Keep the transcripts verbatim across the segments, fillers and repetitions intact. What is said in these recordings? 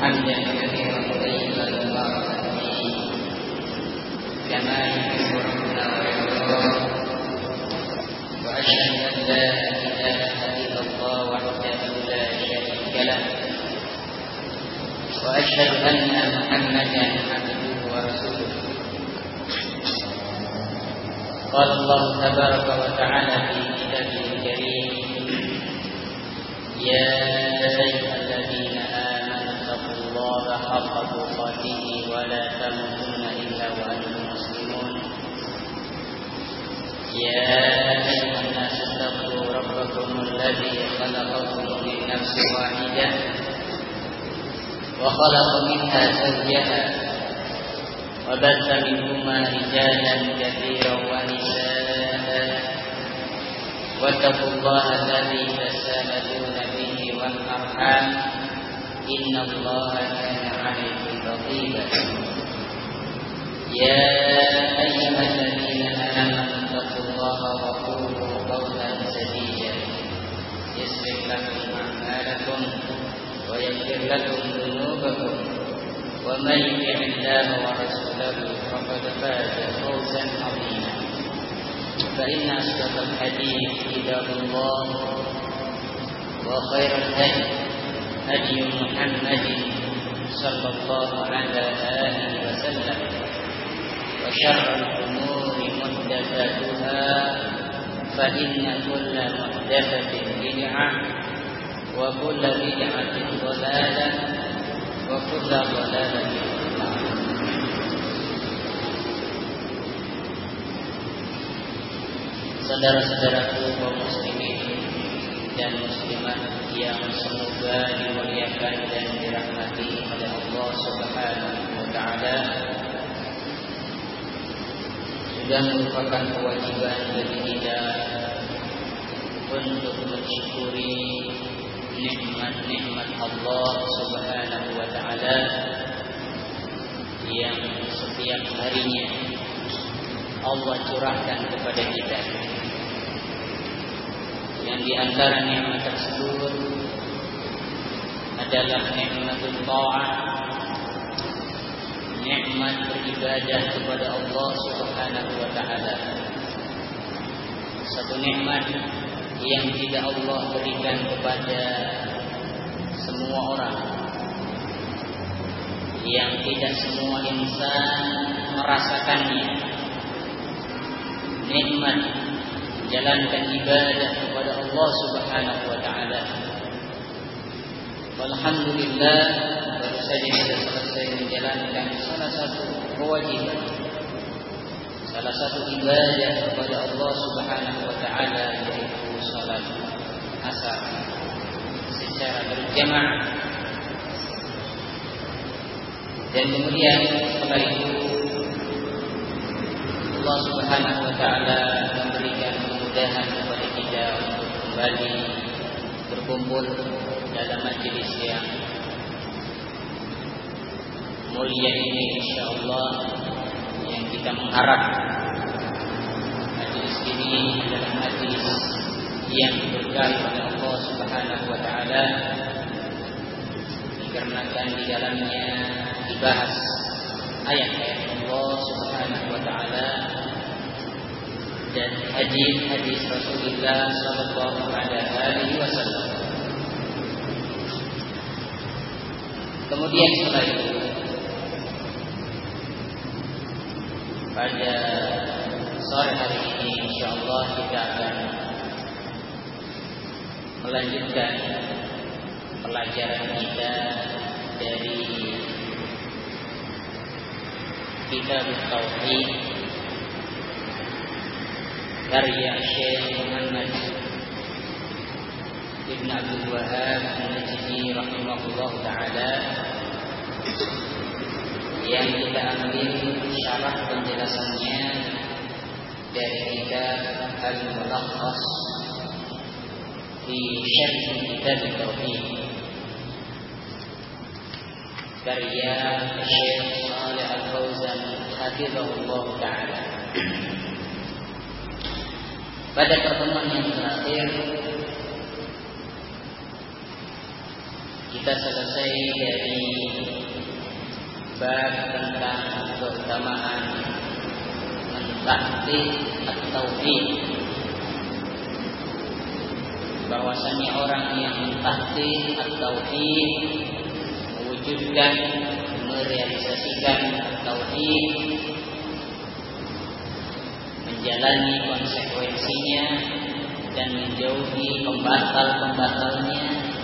حمدا كثيرا طيبا مباركا فيه كما يحب ربنا ويرضى. وأشهد أن لا إله إلا الله وحده لا شريك له، وأشهد أن محمدا عبده ورسوله. قال الله تبارك وتعالى في كتابه الكريم: يا أيها الذين آمنوا اتقوا الله حق تقاته ولا تموتن إلا وأنتم مسلمون. يا أيها الناس اتقوا ربكم الذي خلقكم من نفس واحدة وخلق منها زوجها وبث منهما رجالا كثيرا ونساء واتقوا الله الذي تساءلون به والأرحام إن الله كان عليكم رقيبا. يا أيها الذين آمنوا اتقوا الله وقولوا قولا سديدا يصلح لكم أعمالكم ويغفر لكم ذنوبكم، ومن يطع الله ورسوله فقد فاز فوزا عظيما. فإن أصدق الحديث كتاب الله، وخير الهدي هدي محمد صلى الله عليه وسلم، وشر الأمور محدثاتها، فإن كل محدثة بدعة، وكل بدعة ضلالة، وكل ضلالة في النار. Saudara-saudaraku kaum muslimin dan muslimat yang semoga dimuliakan dan dirahmati oleh Allah Subhanahu wa taala, sudah merupakan kewajiban bagi kita untuk mensyukuri nikmat-nikmat Allah Subhanahu wa taala yang setiap harinya Allah curahkan kepada kita. Yang di antara nikmat tersebut adalah nikmatul ta'ah, nikmat beribadah kepada Allah Subhanahu wa taala. Satu nikmat yang tidak Allah berikan kepada semua orang, yang tidak semua insan merasakannya. Nikmat menjalankan ibadah kepada Allah Subhanahu wa taala. Alhamdulillah, baru saja kita selesai menjalankan salah satu kewajiban, salah satu ibadah kepada Allah Subhanahu wa taala, yaitu salat asar secara berjamaah. Dan kemudian setelah itu Allah Subhanahu wa taala memberikan kemudahan kepada kita untuk kembali berkumpul dalam majelis yang mulia ini, insyaallah, yang kita mengharap majelis ini adalah majelis yang diberkahi oleh Allah Subhanahu wa taala, dikarenakan di dalamnya dibahas ayat-ayat Allah Subhanahu wa taala dan hadis-hadis Rasulullah sallallahu alaihi wasallam. Kemudian setelah itu, pada sore hari ini insyaallah kita akan melanjutkan pelajaran kita dari Kitab Tauhid karya Syekh Muhammad Ibn Abdul Wahhab An-Najdi rahimahullah ta'ala, yang kita ambil syarah penjelasannya dari kitab Al-Mulakhas fi Syarh Kitab Tauhid karya Syekh Shalih Al-Fauzan hafizahullah ta'ala. Pada pertemuan yang terakhir kita selesai dari bab tentang keutamaan mentahqiq at-tauhid, bahwasanya orang yang mentahqiq at-tauhid, mewujudkan, merealisasikan tauhid, menjalani konsekuensinya dan menjauhi pembatal-pembatalnya,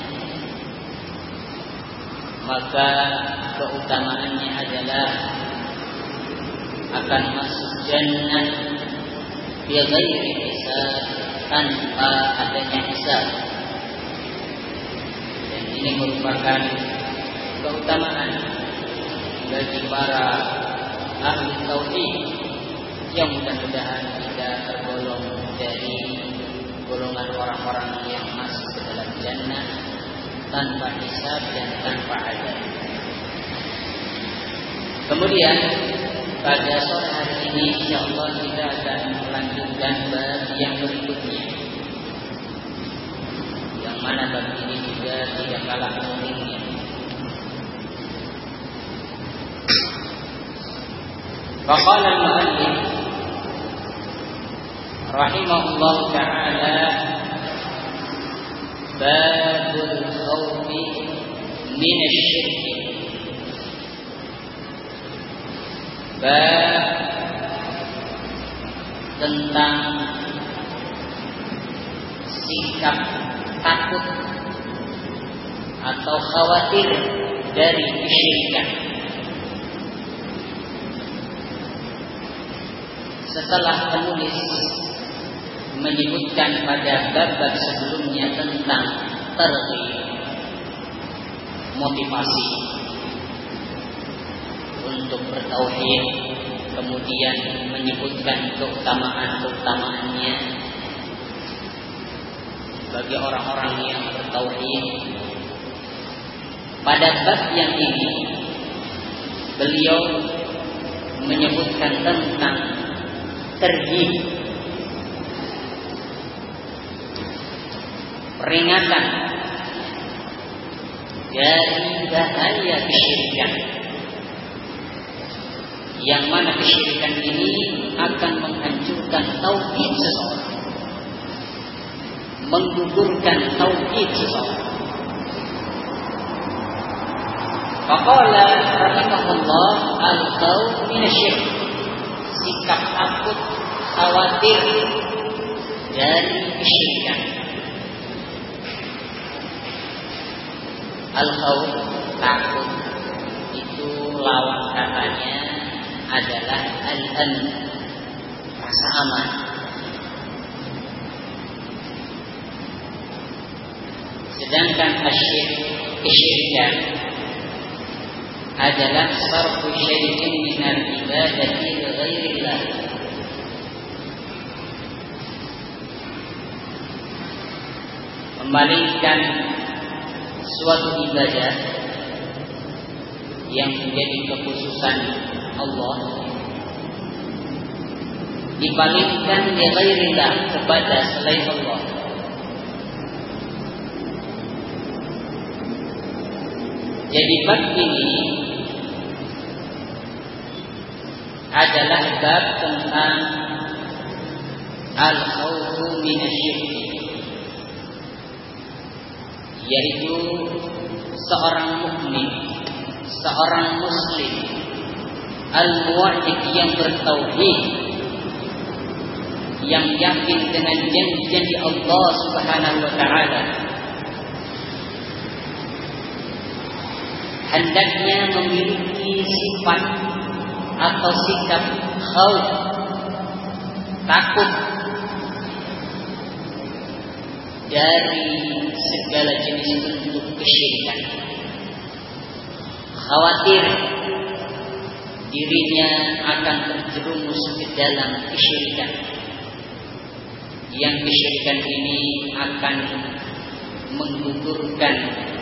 maka keutamaannya adalah akan masuk jannah bi ghairi hisab, tanpa adanya hisab. Dan ini merupakan keutamaan bagi para ahli tauhid yang mudah-mudahan kita tergolong dari golongan orang-orang yang masuk ke dalam jannah tanpa hisab dan tanpa adab. Kemudian pada sore hari ini insyaallah kita akan melanjutkan bab yang berikutnya, yang mana bab ini juga tidak kalah pentingnya. Faqala al-mu'allif rahimahullah ta'ala, babul khawfi minasyirk. Bab tentang sikap takut atau khawatir dari kesyirikan. Setelah penulis menyebutkan pada bab-bab sebelumnya tentang targhib, motivasi untuk bertauhid, kemudian menyebutkan keutamaan-keutamaannya bagi orang-orang yang bertauhid. Pada bab yang ini beliau menyebutkan tentang targhib, peringatan dari bahaya kesyirikan, yang mana kesyirikan ini akan menghancurkan tauhid seseorang, menggugurkan tauhid seseorang. Faqala rahimahullah al-khawf minasyirk, sikap takut, khawatir dari kesyirikan. Al-khawf, takut, itu lawan katanya adalah al-amn, rasa aman. Sedangkan asyirk, kesyirikan, adalah sarfu syai'in minal ibadati li ghairillah, memalingkan suatu ibadah yang menjadi kekhususan Allah, dipalingkan li ghairillah, kepada selain Allah. Jadi bab ini adalah bab tentang al-khawfu minasyirk, yaitu seorang mukmin, seorang muslim al-muwahhid yang bertauhid, yang yakin dengan janji Allah Subhanahu wa taala, hendaknya memiliki sifat atau sikap khauf, takut dari segala jenis bentuk kesyirikan, khawatir dirinya akan terjerumus ke dalam kesyirikan, yang kesyirikan ini akan menggugurkan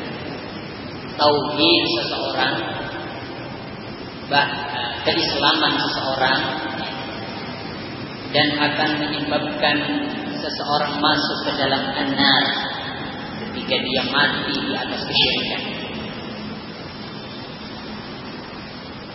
tauhid seseorang, bah, keislaman seseorang, dan akan menyebabkan seseorang masuk ke dalam an-nar ketika dia mati di atas kesyirikan.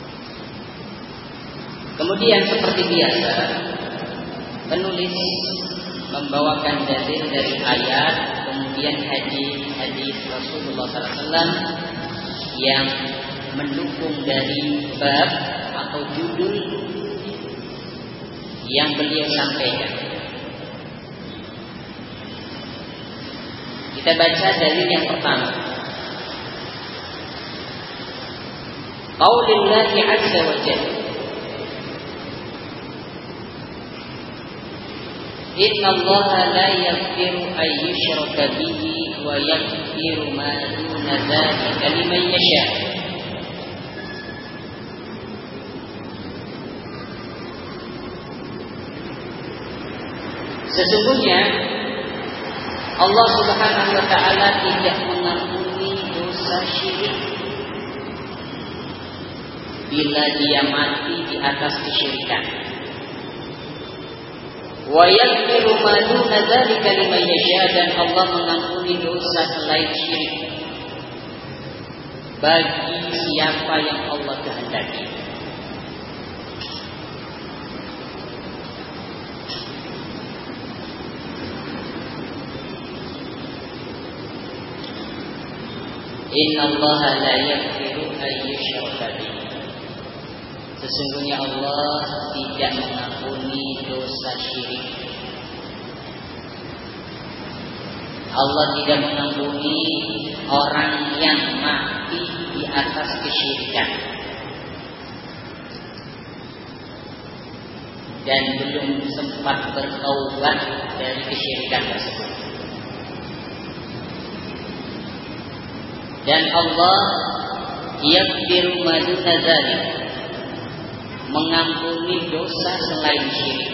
Kemudian seperti biasa, penulis membawakan dalil dari ayat, kemudian hadis-hadis Rasulullah sallallahu alaihi wasallam yang mendukung dari bab atau judul yang beliau sampaikan. Kita baca dalil yang pertama. Qaulillahi azza wa jalla, Inna Allaha la yaghfiru an yushraka bihi wa yaghfiru ma duna dzalika liman yasha. Sesungguhnya Allah Subhanahu wa taala tidak mengampuni dosa syirik bila dia mati di atas kesyirikan. Wa yaghfiru ma duna dzalika liman yasha, dan Allah mengampuni dosa selain syirik bagi siapa yang Allah kehendaki. Inna Allaha la yaghfiru an yushraka bihi. Sesungguhnya Allah tidak mengampuni dosa syirik. Allah tidak mengampuni orang yang mati di atas kesyirikan dan belum sempat bertaubat dari kesyirikan tersebut. Dan Allah yaghfiru ma duna dzalik, mengampuni dosa selain syirik.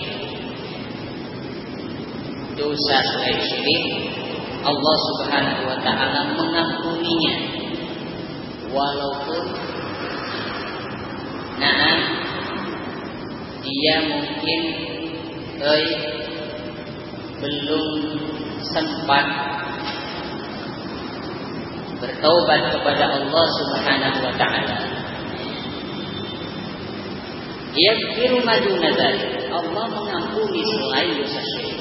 Dosa selain syirik Allah Subhanahu wa taala mengampuninya, walaupun nah dia mungkin eh, belum sempat bertaubat kepada Allah Subhanahu wa taala. Yaghfiru ma duna dzalik, Allah mengampuni selain dosa syirik.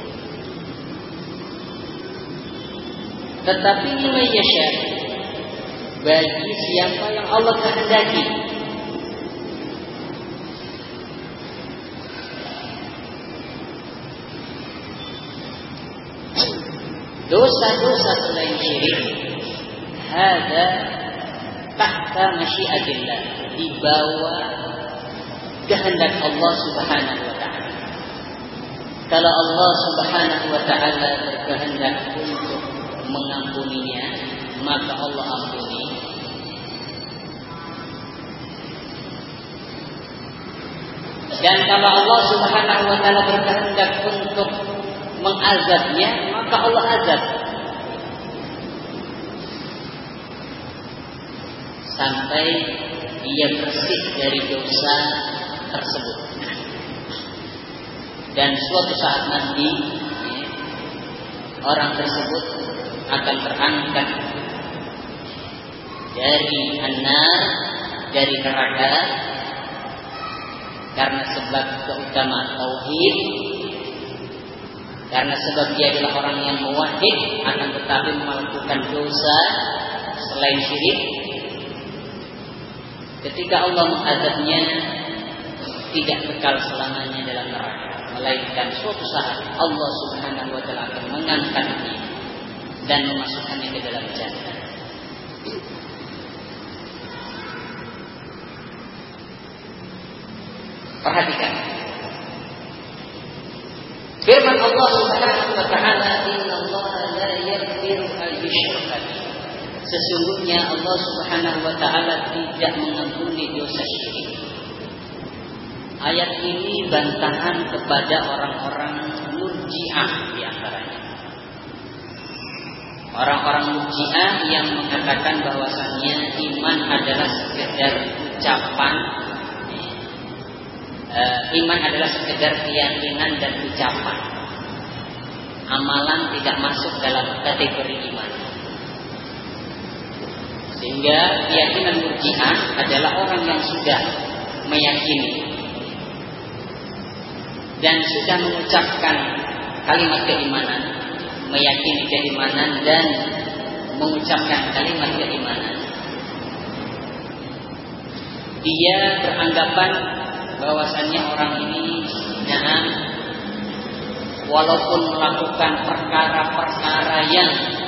Tetapi liman yasha, bagi siapa yang Allah kehendaki. Dosa-dosa selain syirik hada tahta masyiatillah, di bawah kehendak Allah Subhanahu wa taala. Kalau Allah Subhanahu wa taala berkehendak untuk mengampuninya, maka Allah ampuni. Dan kalau Allah Subhanahu wa taala berkehendak untuk mengazabnya, maka Allah azab sampai dia bersih dari dosa tersebut. Dan suatu saat nanti orang tersebut akan terangkat dari an-nar, dari neraka, karena sebab keutamaan tauhid, karena sebab dia adalah orang yang muwahhid, akan tetapi melakukan dosa selain syirik. Ketika Allah mengazabnya, tidak kekal selamanya dalam neraka, melainkan suatu saat Allah Subhanahu wa taala akan mengangkatnya dan memasukkannya ke dalam jannah. Perhatikan firman Allah Subhanahu wa taala, innallaha la yaghfiru an yushraka bihi. Sesungguhnya Allah Subhanahu wa taala tidak mengampuni dosa syirik. Ayat ini bantahan kepada orang-orang Murji'ah di antaranya. Orang-orang Murji'ah yang mengatakan bahwasannya iman adalah sekedar ucapan, e, iman adalah sekedar keyakinan dan ucapan. Amalan tidak masuk dalam kategori iman. Sehingga keyakinan Murji'ah adalah orang yang sudah meyakini dan sudah mengucapkan kalimat keimanan, meyakini keimanan dan mengucapkan kalimat keimanan, dia beranggapan bahwasannya orang ini nah, walaupun melakukan perkara-perkara yang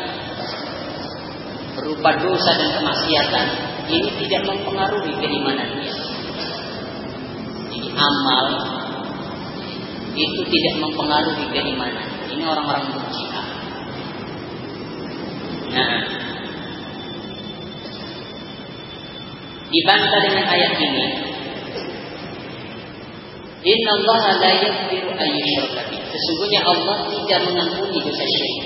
berupa dosa dan kemaksiatan, ini tidak mempengaruhi keimanannya. Jadi amal itu tidak mempengaruhi keimanan. Ini orang-orang Murji'ah. Nah, dibantah dengan ayat ini, Inna Allah la yaghfiru an yushraka bih. Sesungguhnya Allah tidak mengampuni dosa syirik.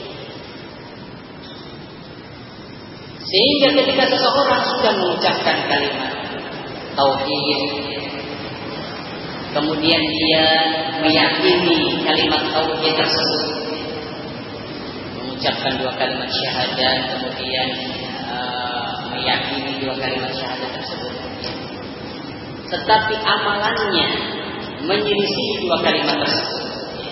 Sehingga ketika seseorang sudah mengucapkan kalimat tauhid, kemudian dia meyakini kalimat tauhid tersebut, mengucapkan dua kalimat syahadat, kemudian uh, meyakini dua kalimat syahadat tersebut, tetapi amalannya menyelisih dua kalimat tersebut,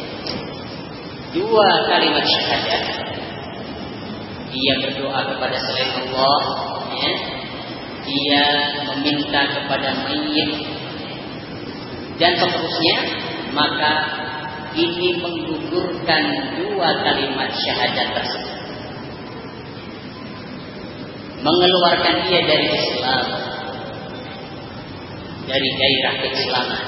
dua kalimat syahadat, dia berdoa kepada selain Allah, ya, dia meminta kepada mayyit dan seterusnya, maka ini menggugurkan dua kalimat syahadat tersebut, mengeluarkan dia dari Islam, dari gairah keislaman.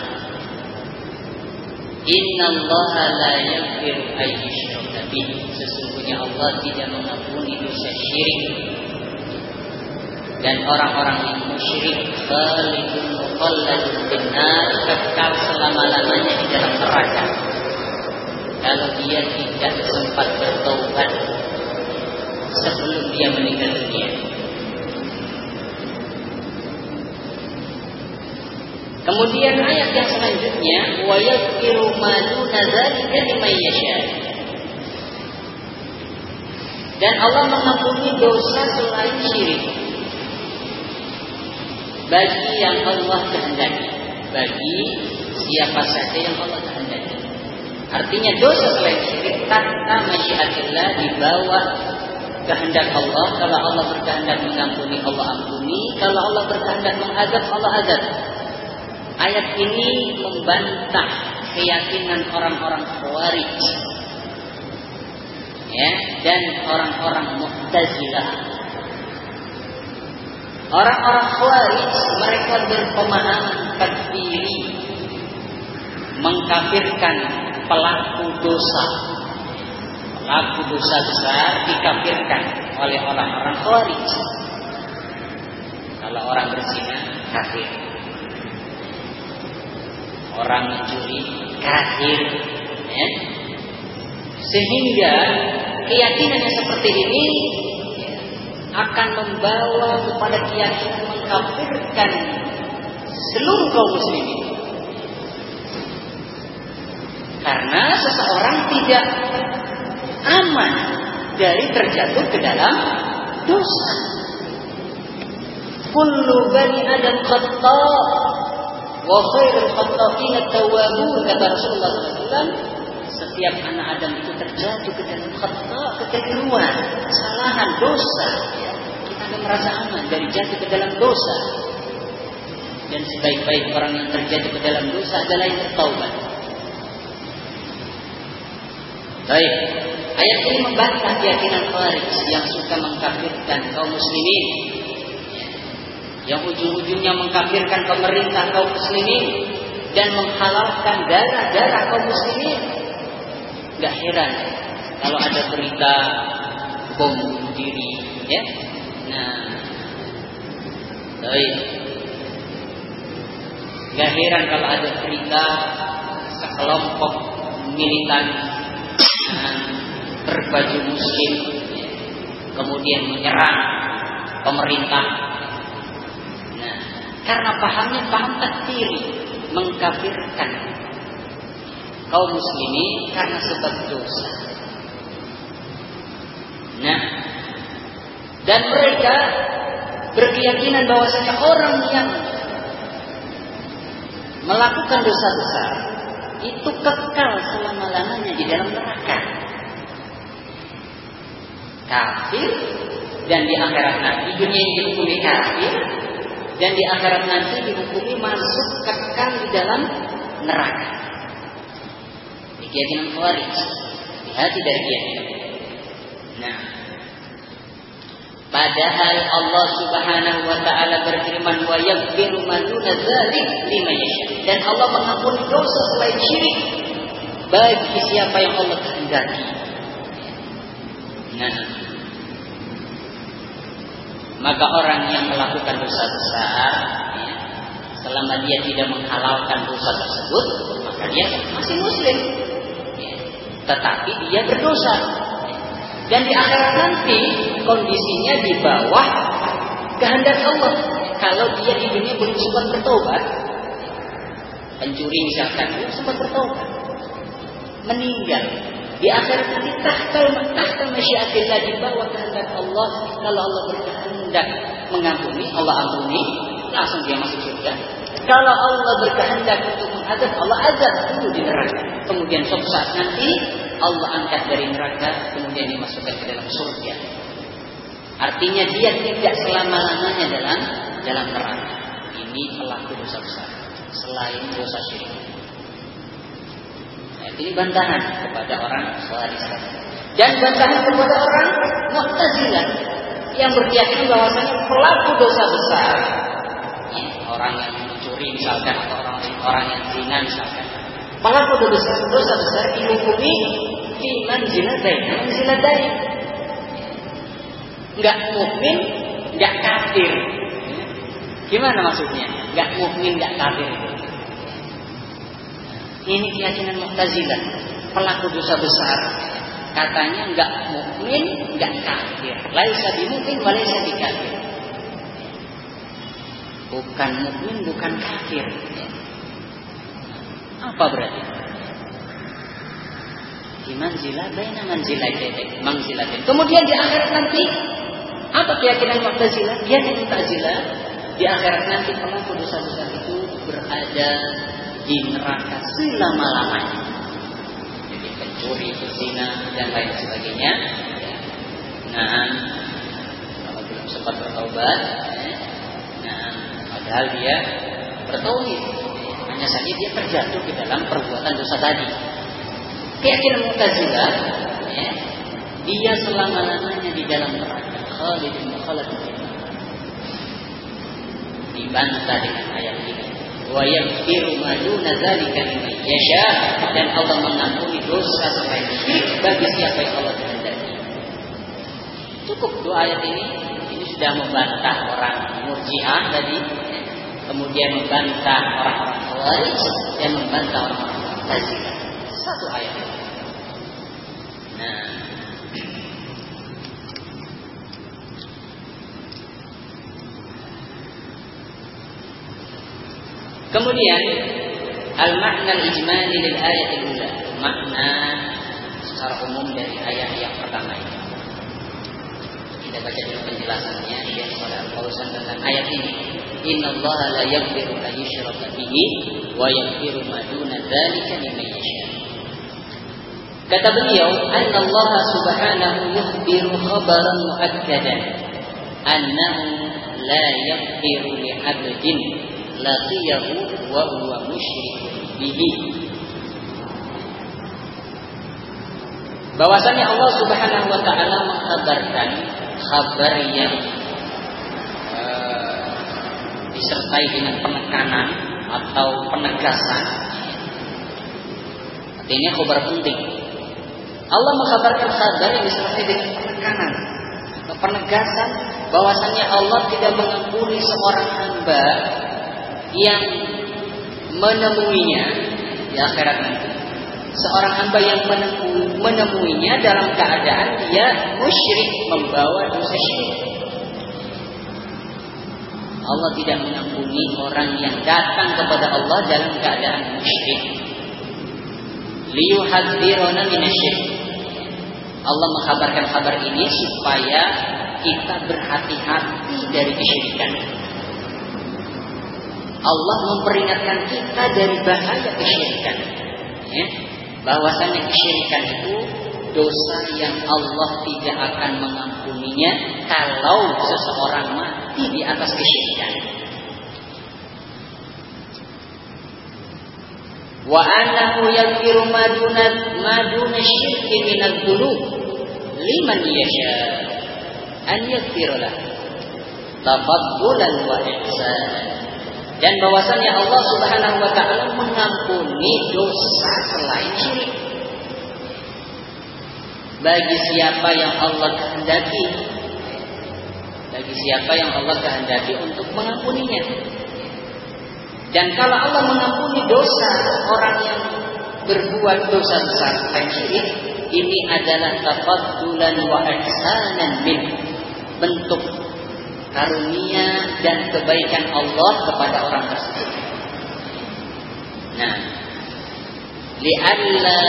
Inna Allah la yaghfiru an yushraka bih. Sesungguhnya Allah tidak mengampuni dosa syirik, dan orang-orang yang musyrik khalidun mukhalladun finnar, kekal selama-lamanya di dalam neraka kalau dia tidak sempat bertaubat sebelum dia meninggal dunia. Kemudian ayat yang selanjutnya, wa yaghfiru ma duna dzalika liman yasha. Dan Allah mengampuni dosa selain syirik bagi yang Allah kehendaki, bagi siapa saja yang Allah kehendaki. Artinya dosa selain syirik tanpa masyiatillah, di bawah kehendak Allah. Kalau Allah berkehendak mengampuni, Allah ampuni. Kalau Allah berkehendak mengadab, Allah adab. Ayat ini membantah keyakinan orang-orang Khawarij, ya, dan orang-orang Mu'tazilah. Orang-orang Khawarij mereka berpemahaman takfiri, mengkafirkan pelaku dosa. Pelaku dosa besar dikafirkan oleh orang-orang Khawarij. Kalau orang berzina, kafir. Orang mencuri, kafir, ya. Sehingga keyakinan yang seperti ini akan membawa kepada keyakinan mengkafirkan seluruh kaum muslimin. Karena seseorang tidak aman dari terjatuh ke dalam dosa. Kullu bani Adam khata' wa khairul khata'in at-tawwabun, kata Rasulullah sallallahu alaihi wasallam. Setiap anak Adam itu terjatuh ke dalam khata', kekeliruan, kesalahan, dosa, ya. Kita akan merasa aman dari jatuh ke dalam dosa. Dan sebaik-baik orang yang terjatuh ke dalam dosa adalah yang bertaubat. Baik, ayat ini membantah keyakinan Khawarij yang suka mengkafirkan kaum muslimin, yang ujung-ujungnya mengkafirkan pemerintah kaum muslimin dan menghalalkan darah-darah kaum muslimin. Gak heran kalau ada berita bom bunuh diri, ya. Nah, baik. Gak heran kalau ada berita sekelompok militan berbaju muslim kemudian menyerang pemerintah. Nah, karena pahamnya paham takfiri, mengkafirkan kaum muslimin karena sebab dosa. Nah, dan mereka berkeyakinan bahwasanya orang yang melakukan dosa besar itu kekal selama-lamanya di dalam neraka. Kafir dan di akhirat nanti, dunia ini dihukumi kafir dan di akhirat nanti dihukumi masuk kekal di dalam neraka. Ini keyakinan Khawarij. Hati dari keyakinan. Nah, padahal Allah Subhanahu wa taala berfirman wa yaghfiru ma duna dzalik liman yasha. Dan Allah mengampuni dosa selain syirik bagi siapa yang Allah kehendaki. Nah, maka orang yang melakukan dosa besar, ya, selama dia tidak menghalalkan dosa tersebut, maka dia masih muslim. Ya, tetapi dia berdosa. Dan di akhirat nanti kondisinya di bawah kehendak Allah. Kalau dia di dunia belum sempat bertobat, pencuri misalkan belum sempat bertobat, meninggal, di akhirat nanti tahtal tahtal masyiatillah, di bawah kehendak Allah. Kalau Allah berkehendak mengampuni, Allah ampuni, langsung dia masuk surga. Kalau Allah berkehendak untuk mengazab, Allah azab dulu di neraka. Kemudian suatu saat nanti Allah angkat dari neraka, kemudian dimasukkan ke dalam surga. Artinya dia tidak selama-lamanya dalam dalam neraka. Ini pelaku dosa besar selain dosa syirik. Nah, ini bantahan kepada orang Khawarij dan bantahan kepada orang Mu'tazilah yang berkeyakinan bahwasanya pelaku dosa besar, ya, orang yang mencuri misalkan, atau orang orang yang zina misalkan, pelaku dosa dosa besar dihukumi di manzilatayn, manzilatayn. Enggak mukmin, enggak kafir. Gimana maksudnya? Enggak mukmin, enggak kafir. Ini keyakinan Mu'tazilah. Pelaku dosa besar katanya enggak mukmin, enggak kafir. Laisa bimukmin wa laisa bikafir. Bukan mukmin, bukan kafir. Apa berarti? Di manzilah baina manzilatain, manzilatain. Kemudian di akhirat nanti apa keyakinan Mu'tazilah? Keyakinan Mu'tazilah di akhirat nanti pelaku dosa besar itu berada di neraka selama-lamanya. Jadi pencuri, pezina dan lain sebagainya. Nah, kalau belum sempat bertaubat, nah, padahal dia bertauhid, hanya saja dia terjatuh ke dalam perbuatan dosa tadi. Keyakinan Mu'tazilah, ya, dia selama-lamanya di dalam neraka. Khalidun mukhalladun. Dibantah dengan ayat ini. Wa yaghfiru ma duna dzalika liman yasha, dan Allah mengampuni dosa selain syirik bagi siapa yang Allah kehendaki. Cukup dua ayat ini, ini sudah membantah orang Murji'ah tadi, kemudian membantah orang-orang Khawarij dan membantah orang-orang Mu'tazilah. Satu ayat ini. Nah, kemudian al-makna al-ijmali lil ayat al-ula, makna secara umum dari ayat yang pertama ini. Kita baca dulu penjelasannya ya, oleh Al-Fauzan tentang ayat ini. Innallaha la yaghfiru an yushraka bihi wa yaghfiru ma duna dzalika liman yasha. Kata beliau, "Annallaha subhanahu yukhbiru khabaran mu'akkadan annahu la yaghfiru li 'abdin laqiyahu wa huwa musyrikun bihi." Bahwasanya Allah Subhanahu wa taala mengkabarkan kabar yang uh, disertai dengan penekanan atau penegasan. Artinya kabar penting. Allah mengkabarkan kabar yang disertai dengan penekanan atau penegasan bahwasanya Allah tidak mengampuni seorang hamba yang menemuinya di akhirat nanti. Seorang hamba yang menemu, menemuinya dalam keadaan dia musyrik, membawa dosa syirik. Allah tidak mengampuni orang yang datang kepada Allah dalam keadaan musyrik. Liyuhadziruna minasyirik. Allah mengkabarkan kabar ini supaya kita berhati-hati dari kesyirikan. Allah memperingatkan kita dari bahaya kesyirikan. ya, bahwasanya kesyirikan itu dosa yang Allah tidak akan mengampuninya kalau seseorang mati di atas kesyirikan. Wa annahu yaghfiru ma duna ma duna syirki minadz dzunub liman yasha an yaghfira lahu tafaddulan wa ihsanan. Dan bahwasanya Allah Subhanahu wa taala mengampuni dosa selain syirik bagi siapa yang Allah kehendaki, bagi siapa yang Allah kehendaki untuk mengampuninya. Dan kalau Allah mengampuni dosa orang yang berbuat dosa besar selain syirik, ini adalah tafaddulan wa ihsanan min, bentuk karunia dan kebaikan Allah kepada orang tersebut. Nah, li'alla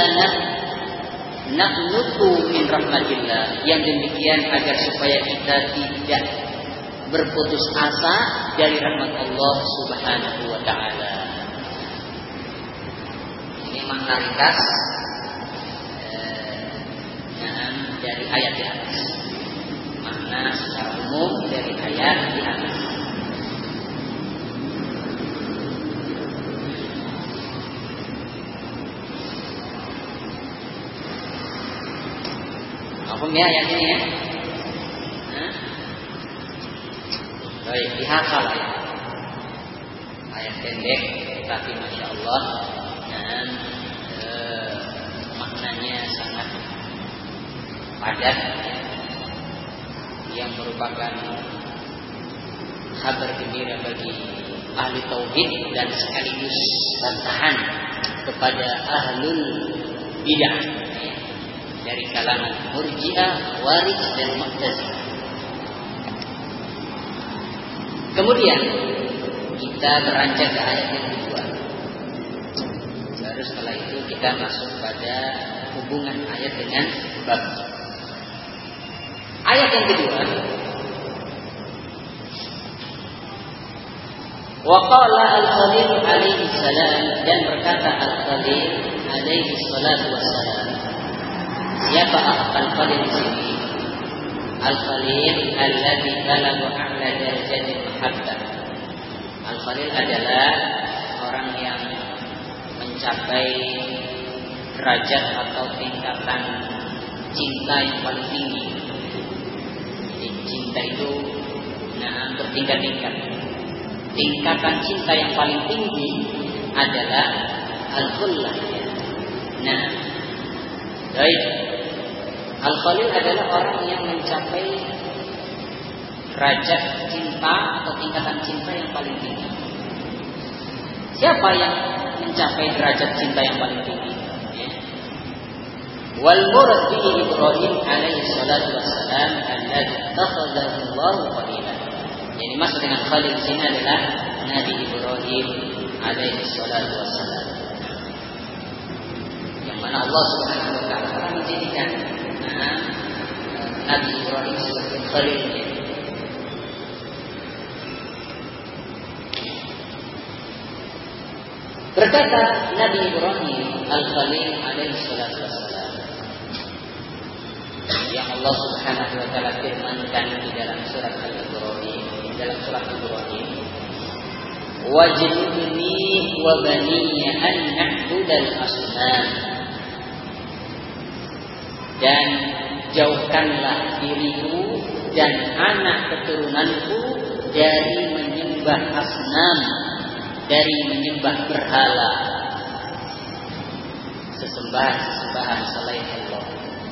naqnutu min rahmatillah, yang demikian agar supaya kita tidak berputus asa dari rahmat Allah Subhanahu wa taala. Ini makna ringkas eh, dari ayat di atas. Makna secara umum dari ayat di atas. Apa ya ayat ini ya? Hah? Baik, dihafal ya. Ayat pendek tapi masya Allah dan eh, maknanya sangat padat, yang merupakan kabar gembira bagi ahli tauhid dan sekaligus bantahan kepada ahlul bidah ya, dari kalangan Murji'ah, Khawarij dan Mu'tazilah. Kemudian kita beranjak ke ayat yang kedua. Baru setelah itu kita masuk pada hubungan ayat dengan bab. Ayat yang kedua. Wa qala al-Khalil alaihi salam, dan berkata al-Khalil alaihi salatu wassalam. Siapa al-Khalil di sini? Al-Khalil alladzi balagha a'la darajatil mahabbah. Al-Khalil adalah orang yang mencapai derajat atau tingkatan cinta yang paling tinggi. Jadi cinta itu nah bertingkat-tingkat. Tingkatan cinta yang paling tinggi adalah al-khullah. Nah, baik. Al-Khalil adalah orang yang mencapai derajat cinta atau tingkatan cinta yang paling tinggi. Siapa yang mencapai derajat cinta yang paling tinggi? Ya. Wal murad bihi Ibrahim alaihi salatu wassalam alladzi takhadahu Allah qalilan. Jadi maksud dengan Khalil di sini adalah Nabi Ibrahim alaihi salatu wassalam. Yang mana Allah Subhanahu wa taala telah menjadikan nah, Nabi Ibrahim sebagai Khalilnya. Berkata Nabi Ibrahim Al-Khalil alaihi salatu wassalam, yang Allah Subhanahu wa taala firmankan di dalam surat Al-Ibrahim, di dalam surat Ibrahim, wajnubni wa baniya an na'budal asnam, dan jauhkanlah diriku dan anak keturunanku dari menyembah asnam, dari menyembah berhala, sesembahan-sesembahan selain Allah.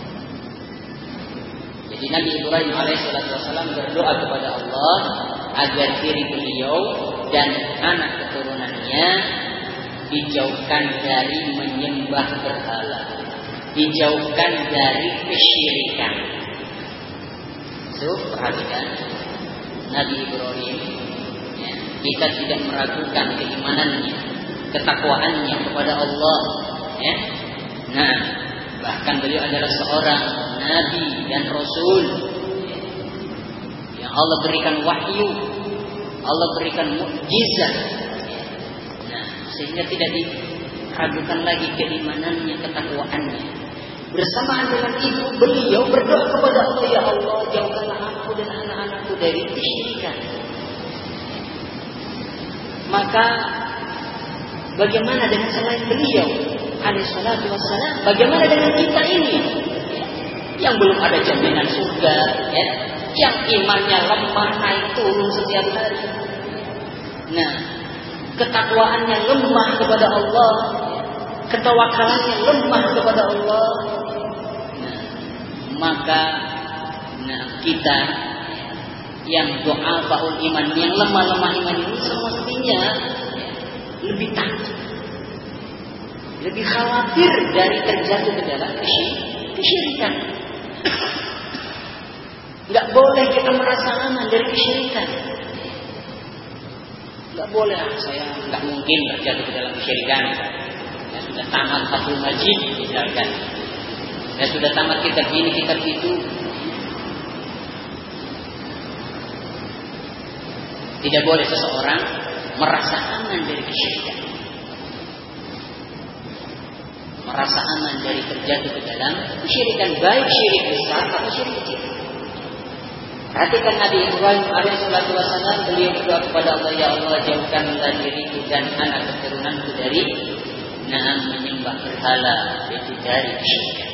Jadi Nabi Ibrahim alaihissalam berdoa kepada Allah agar diri beliau dan anak keturunannya dijauhkan dari menyembah berhala, dijauhkan dari kesyirikan. So, perhatikan Nabi Ibrahim, ya, kita tidak meragukan keimanannya, ketakwaannya kepada Allah, ya. Nah, bahkan beliau adalah seorang nabi dan rasul, ya, yang Allah berikan wahyu, Allah berikan mukjizat, ya. Nah, sehingga tidak di, ragukan lagi keimanannya, ketakwaannya. Bersamaan dengan itu beliau berdoa kepada Allah, ya Allah, jauhkanlah aku dan anak-anakku dari kesyirikan. Maka bagaimana dengan selain beliau alaihi salatu wassalam? Bagaimana dengan kita ini yang belum ada jaminan surga, ya? Yang imannya lemah, naik turun setiap hari. Nah, ketakwaannya lemah kepada Allah, ketawakalannya lemah kepada Allah. Nah, maka nah kita yang doa faul iman, yang lemah-lemah iman ini semestinya lebih takut, lebih khawatir dari terjatuh ke dalam kesyirikan. Nggak boleh kita merasa aman dari kesyirikan. Nggak boleh, ah, saya nggak mungkin terjatuh ke dalam kesyirikan. Saya sudah tamat Fathul Majid misalkan. Saya sudah tamat kitab ini, kitab itu. Tidak boleh seseorang merasa aman dari kesyirikan, merasa aman dari terjatuh ke dalam kesyirikan, baik syirik besar atau syirik kecil. Perhatikan Nabi Ibrahim alaihissalatu wassalam, beliau berdoa kepada Allah, ya Allah, jauhkanlah diriku dan anak keturunanku dari naam menyembah berhala, yaitu dari kesyirikan.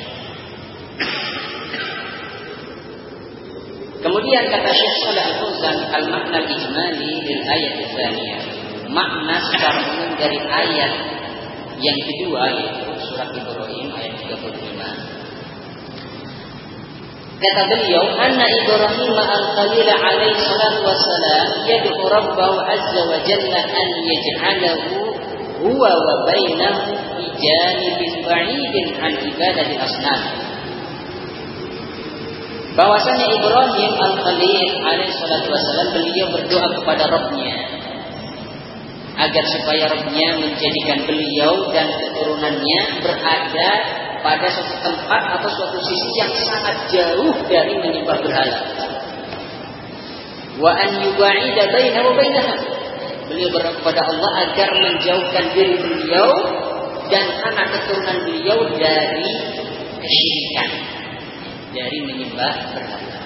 Kemudian kata Syekh Shalih Al-Fauzan, al-makna ijmali lil ayat tsaniyah, makna secara umum dari ayat yang kedua, yaitu surat Ibrahim ayat tiga puluh lima. Kata beliau, anna Ibrahim al-Khalil alaihi salatu wassalam yad'u rabbahu azza wa jalla an yaj'alahu huwa wa bainahu fi janibin ba'idin an ibadati asnam. Bahwasanya Ibrahim al-Khalil alaihi salatu wassalam beliau berdoa kepada Rabb-Nya agar supaya Rabb-Nya menjadikan beliau dan keturunannya berada pada suatu tempat atau suatu sisi yang sangat jauh dari menyembah berhala. Wa an yuba'ida bainahu wa bainaha. Beliau berdoa kepada Allah agar menjauhkan diri beliau dan anak keturunan beliau dari kesyirikan, dari menyembah berhala.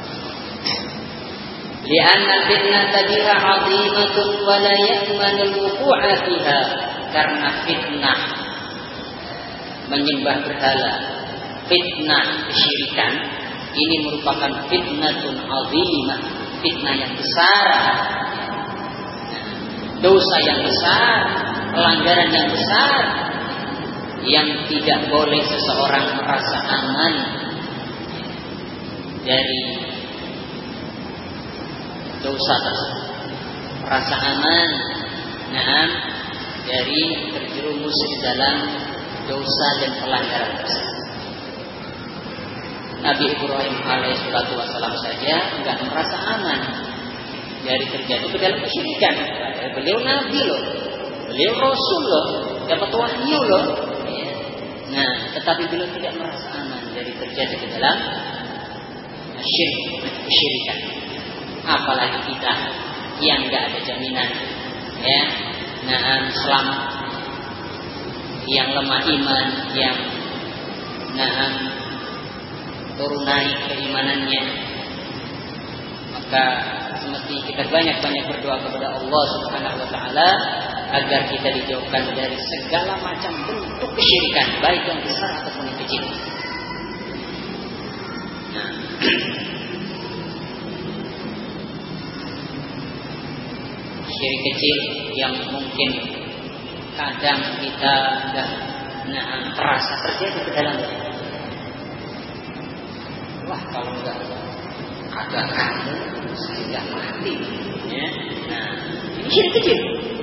Li'anna fitnata biha 'azimatun wa la ya'manu al-wuqu'a fiha. Karena fitnah menyembah berhala, fitnah kesyirikan ini merupakan fitnatun 'azimah, fitnah yang besar, dosa yang besar, pelanggaran yang besar, yang tidak boleh seseorang merasa aman dari dosa tersebut, merasa aman, nah, dari terjerumus di dalam dosa dan pelanggaran tersebut. Nabi Ibrahim alaihissalatu wassalam saja enggak merasa aman dari terjatuh ke dalam kesyirikan. Beliau nabi loh, beliau rasul loh, dapat wahyu loh. Nah, tetapi beliau tidak merasa aman dari terjatuh ke dalam syirik, kesyirikan. Apalagi kita yang enggak ada jaminan, ya, nah, selamat, yang lemah iman, yang naam turun naik keimanannya. Maka semestinya kita banyak-banyak berdoa kepada Allah Subhanahu wa taala agar kita dijauhkan dari segala macam bentuk kesyirikan, baik yang besar ataupun yang kecil. Nah, syirik kecil yang mungkin kadang kita enggak nah, terasa terjadi ke dalamnya. Wah, kalau enggak ada kamu, saya enggak mati. Ya. Nah, ini syirik kecil.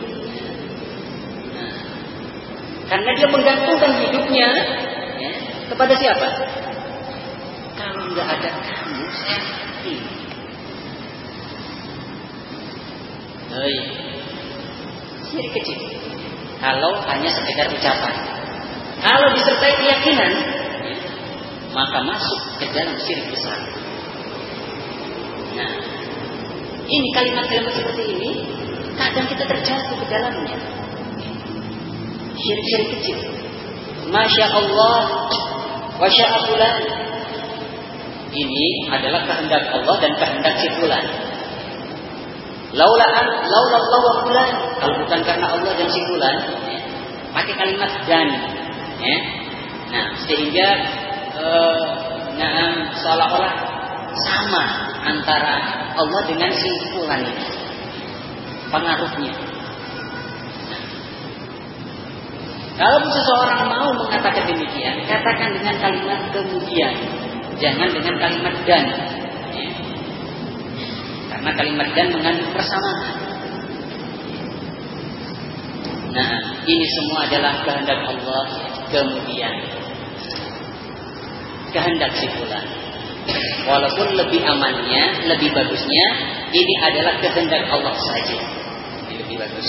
Nah, karena dia menggantungkan hidupnya, ya, kepada siapa? Kalau enggak ada kamu, saya mati. Oh iya. Syirik kecil. Kalau hanya sekedar ucapan. Kalau disertai keyakinan, maka masuk ke dalam syirik besar. Nah, ini kalimat-kalimat seperti ini kadang kita terjatuh ke dalamnya. Syirik-syirik kecil. Masya Allah wa sya'a fulan. Ini adalah kehendak Allah dan kehendak si fulan. Laula an laula Allah wa fulan. Kalau bukan karena Allah dan si fulan, ya, pakai kalimat dan, ya. Nah, sehingga eh, nah seolah-olah sama antara Allah dengan si fulan ini. Pengaruhnya. Nah, kalau seseorang mau mengatakan demikian, katakan dengan kalimat kemudian, jangan dengan kalimat dan. Ya. Karena kalimat dan mengandung persamaan. Nah, ini semua adalah kehendak Allah kemudian. Kehendak si fulan. Walaupun lebih amannya, lebih bagusnya, ini adalah kehendak Allah saja. Ini lebih bagus.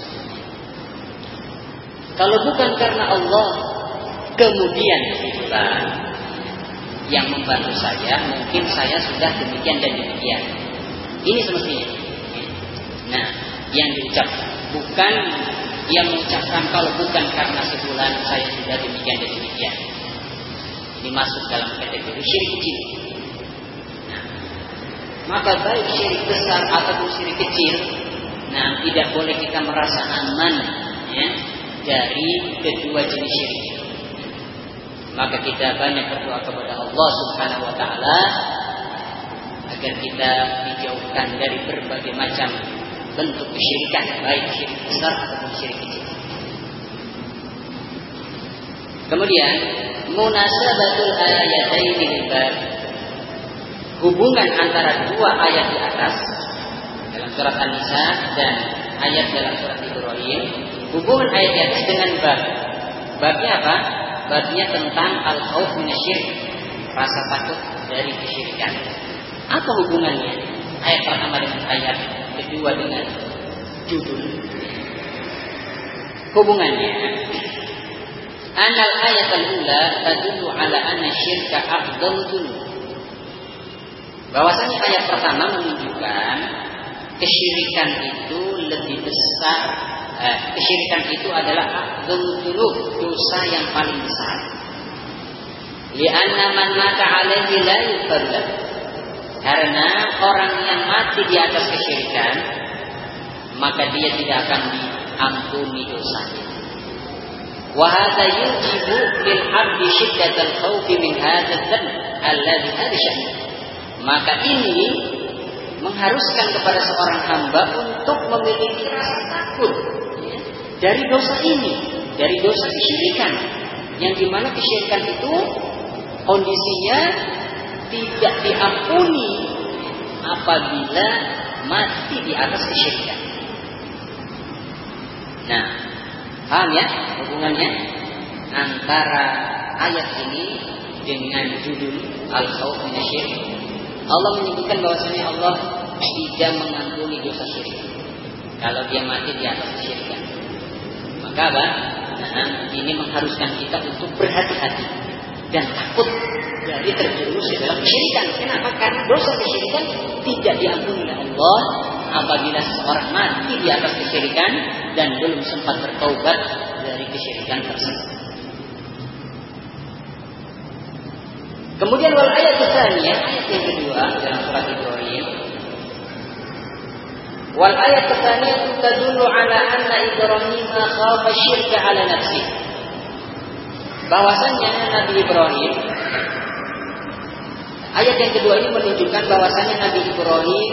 Kalau bukan karena Allah, kemudian si fulan yang membantu saya, mungkin saya sudah demikian dan demikian. Ini semestinya. Nah, yang diucap bukan yang mengucapkan kalau bukan karena si fulan saya sudah demikian dan demikian. Ini masuk dalam kategori syirik kecil. Nah, maka baik syirik besar ataupun syirik kecil, nah tidak boleh kita merasa aman, ya, dari kedua jenis syirik. Maka kita banyak berdoa kepada Allah Subhanahu wa taala agar kita dijauhkan dari berbagai macam bentuk kesyirikan, baik syirik besar ataupun syirik kecil. Kemudian munasabatul ayataini bil bab, hubungan antara dua ayat di atas dalam surat An-Nisa dan ayat dalam surat Ibrahim, hubungan ayat di atas dengan bab. Babnya apa? Babnya tentang al-khauf minasyirik, rasa takut dari kesyirikan. Apa hubungannya ayat pertama dengan ayat kedua dengan judul? Hubungannya, anal ayat al-ula tadullu ala anna syirka afdalu dzunub. Bahwasanya ayat pertama menunjukkan kesyirikan itu lebih besar, eh, kesyirikan itu adalah afdalu dzunub, dosa yang paling besar. Li'anna man mata 'alaihi la yughfar lahu. Karena orang yang mati di atas kesyirikan, maka dia tidak akan diampuni dosanya. Wa hadza yujibu lil 'abdi shiddatal khawfi min hadzal dhanb alladhi hadashan. Maka ini mengharuskan kepada seorang hamba untuk memiliki rasa takut dari dosa ini, dari dosa kesyirikan, yang dimana kesyirikan itu kondisinya tidak diampuni apabila mati di atas kesyirikan. Nah, paham ya hubungannya antara ayat ini dengan judul Al-Khauf Minasyirik? Allah menyebutkan bahwasanya Allah tidak mengampuni dosa syirik kalau dia mati di atas kesyirikan. Maka apa? Nah, ini mengharuskan kita untuk berhati-hati dan takut dari terjerumus ke dalam kesyirikan. Kenapa? Karena dosa kesyirikan tidak diampuni oleh Allah apabila seseorang mati di atas kesyirikan dan belum sempat bertaubat dari kesyirikan tersebut. Kemudian wal ayat tsaniyah, ayat yang kedua dalam surat Ibrahim. Wal ayat tsaniyah tadullu ala anna Ibrahim khafa syirka ala nafsi. Bahwasanya Nabi Ibrahim, ayat yang kedua ini menunjukkan bahwasanya Nabi Ibrahim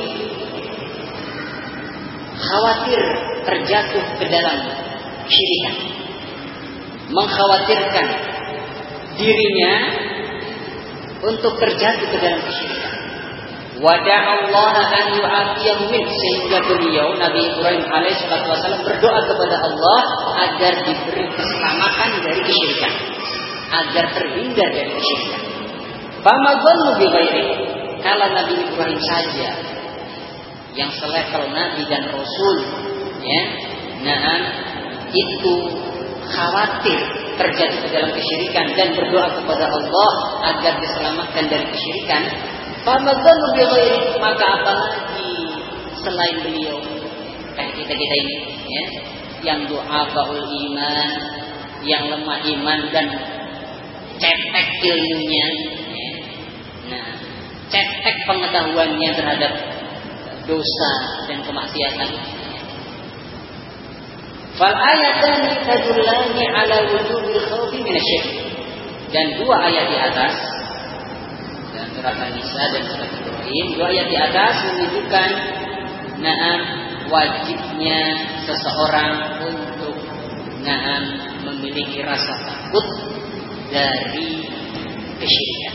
khawatir terjatuh ke dalam kesyirikan, mengkhawatirkan dirinya untuk terjatuh ke dalam kesyirikan. Wada'allaha an yu'afiyahu min, sehingga beliau Nabi Ibrahim alaihi wasallam berdoa kepada Allah agar diberi keselamatan dari kesyirikan, agar terhindar dari kesyirikan. Famadhannu bi ghairi, kalau Nabi Ibrahim saja yang selevel Nabi dan Rasul, ya, nah itu khawatir terjatuh ke dalam kesyirikan dan berdoa kepada Allah agar diselamatkan dari kesyirikan. Famadhannu bi ghairi, maka apalagi selain beliau, kayak kita kita ini, ya, yang doa baul iman, yang lemah iman dan cetek ilmunya, ya. Nah, cetek pengetahuannya terhadap dosa dan kemaksiatan. Fal ayatani tadullani ala wujubil khawfi minasy-syirk. Dan dua ayat di atas, dan surat An-Nisa dan surat Ibrahim, dua ayat di atas menunjukkan na'am wajibnya seseorang untuk na'am memiliki rasa takut dari kesyirikan.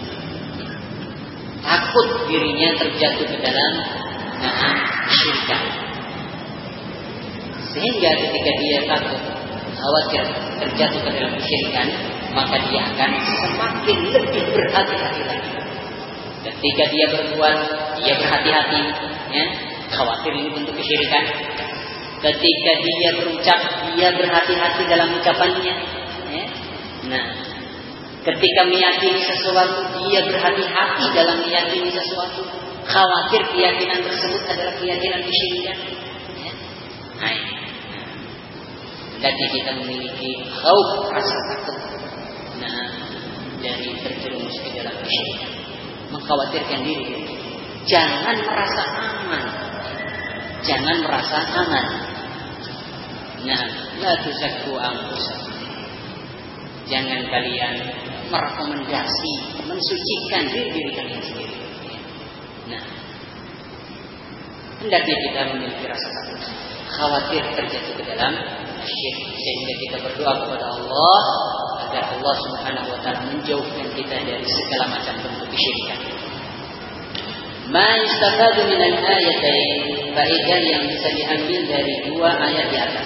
Takut dirinya terjatuh ke dalam na'am kesyirikan. Sehingga ketika dia takut, khawatir terjatuh ke dalam kesyirikan, maka dia akan semakin lebih berhati-hati lagi. Ketika dia berbuat, dia berhati-hati, ya, khawatir ini bentuk kesyirikan. Ketika dia berucap, dia berhati-hati dalam ucapannya, ya. Nah, ketika meyakini sesuatu, dia berhati-hati dalam meyakini sesuatu. Khawatir keyakinan tersebut adalah keyakinan kesyirikan, ya. Nah, hendaknya kita memiliki khauf, rasa takut, nah, dari terjerumus ke dalam kesyirikan, mengkhawatirkan diri. Jangan merasa aman, jangan merasa aman. Nah, la tuzakku anfusakum. Jangan kalian merekomendasi, mensucikan diri, diri kalian sendiri. Nah, hendaknya kita memiliki rasa takut, khawatir terjatuh ke dalam syirik, sehingga kita berdoa kepada Allah agar Allah Subhanahu wa taala menjauhkan kita dari segala macam bentuk kesyirikan. Ma yustafadu min al-ayatain, faedah yang bisa diambil dari dua ayat di atas.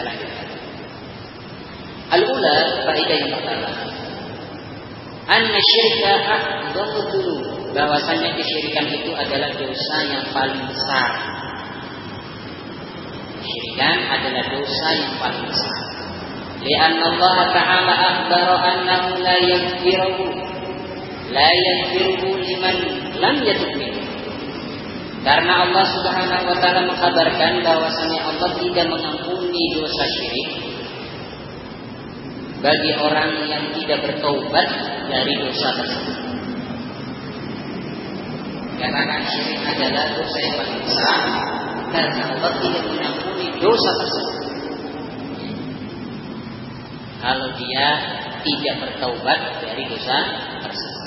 Al-ula, faedah yang pertama, anna syirka a'dhamu dzunub, bahwasanya kesyirikan itu adalah dosa yang paling besar. Kesyirikan adalah dosa yang paling besar. Li'anna Allah Ta'ala akhbara annahu la yaghfiru la yaghfiru liman lam yatub minhu. Karena Allah Subhanahu wa taala mengkabarkan bahwasanya Allah tidak mengampuni dosa syirik bagi orang yang tidak bertaubat dari dosa tersebut. Karena syirik adalah dosa yang paling besar, karena Allah tidak mengampuni dosa tersebut kalau dia tidak bertaubat dari dosa tersebut.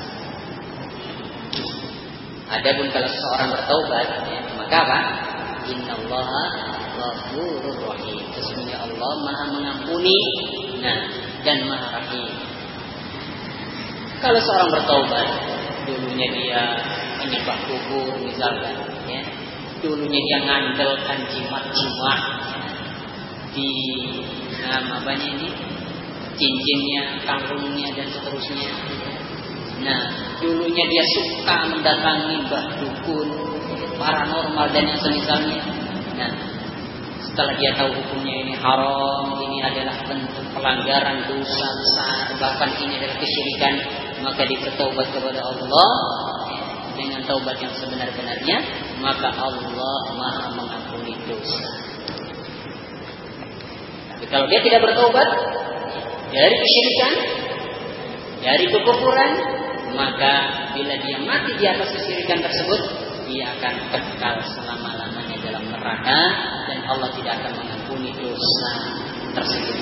Adapun kalau seseorang bertaubat, ya, maka apa? Innallaha ghafurur rahim. Sesungguhnya Allah Maha mengampuni, nah, dan Maha Rahim. Kalau seorang bertaubat, dulunya dia menyembah kubur misalkan, ya, dulunya dia ngandelkan jimat-jimat di nama apanya ini, cincinnya, kalungnya dan seterusnya. Nah, dulunya dia suka mendatangi mbah dukun, paranormal dan yang semisalnya. Nah, setelah dia tahu hukumnya ini haram, ini adalah bentuk pelanggaran dosa besar, bahkan ini adalah kesyirikan, maka dia bertaubat kepada Allah dengan taubat yang sebenar-benarnya, maka Allah Maha mengampuni dosa. Tapi kalau dia tidak bertaubat dari kesyirikan, dari kekufuran, maka bila dia mati di atas kesyirikan tersebut, dia akan kekal selama-lamanya dalam neraka dan Allah tidak akan mengampuni dosa tersebut.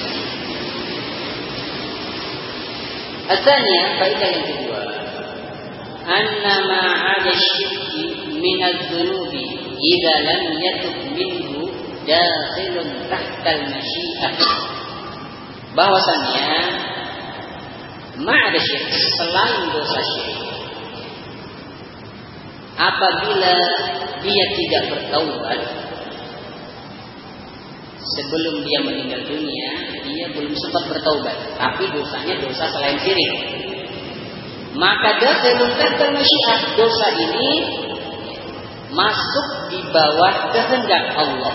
Asalnya, faedah yang kedua, anna ma'ada syirki minadz-dzunubi idza lam yatub minhu dakhilun tahtal masyiah. Bahwasannya ma'ada syirk, selain dosa syirik, apabila dia tidak bertaubat sebelum dia meninggal dunia, dia belum sempat bertaubat, tapi dosanya dosa selain syirik, maka dakhilun tahtal masyiah, dosa ini masuk di bawah kehendak Allah.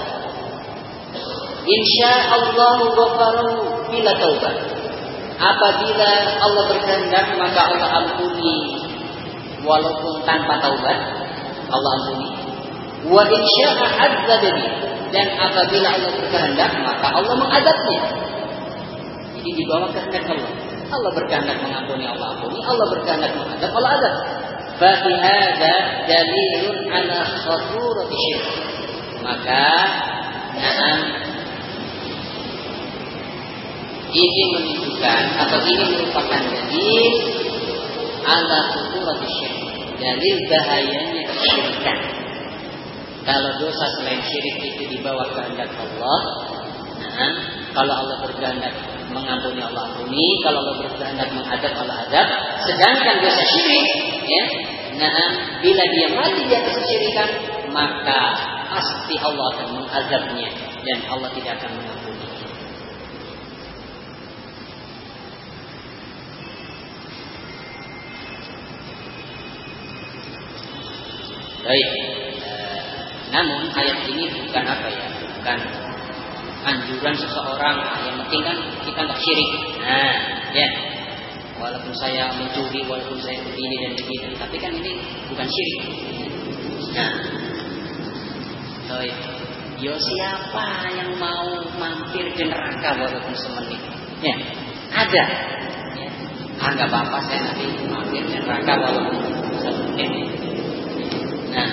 Insyaallah ghafarahu bila taubat. Apabila Allah berkehendak, maka Allah ampuni walaupun tanpa taubat, Allah ampuni. Wa insya'a adzabani, dan apabila Allah berkehendak, maka Allah mengadabnya. Ini di bawah kehendak Allah. Allah berkehendak mengampuni, Allah ampuni. Allah berkehendak mengadab, Allah adab. Fa hada dalilun ala khaturati syirk. Maka nah, ini menunjukkan atau ini merupakan dalil ala khaturati syirk. Dalil bahayanya kesyirikan. Kalau dosa selain syirik itu di bawah kehendak Allah, nah, kalau Allah berkehendak mengampuni, Allah ampuni. Kalau Allah berkehendak mengadab, Allah adab. Sedangkan dosa syirik, ya, nah, bila dia mati di atas kesyirikan, maka pasti Allah akan mengadabnya dan Allah tidak akan mengampuni. Baik. Namun ayat ini bukan apa ya, bukan anjuran seseorang. Yang penting kan kita nggak syirik. Nah, ya, walaupun saya mencuri, walaupun saya begini dan begitu, tapi kan ini bukan syirik. Nah, so, yo siapa yang mau mampir di neraka walaupun semenit? Ya, ada. Ya, ah nggak apa-apa saya nanti mampir di neraka walaupun semenit. Nah,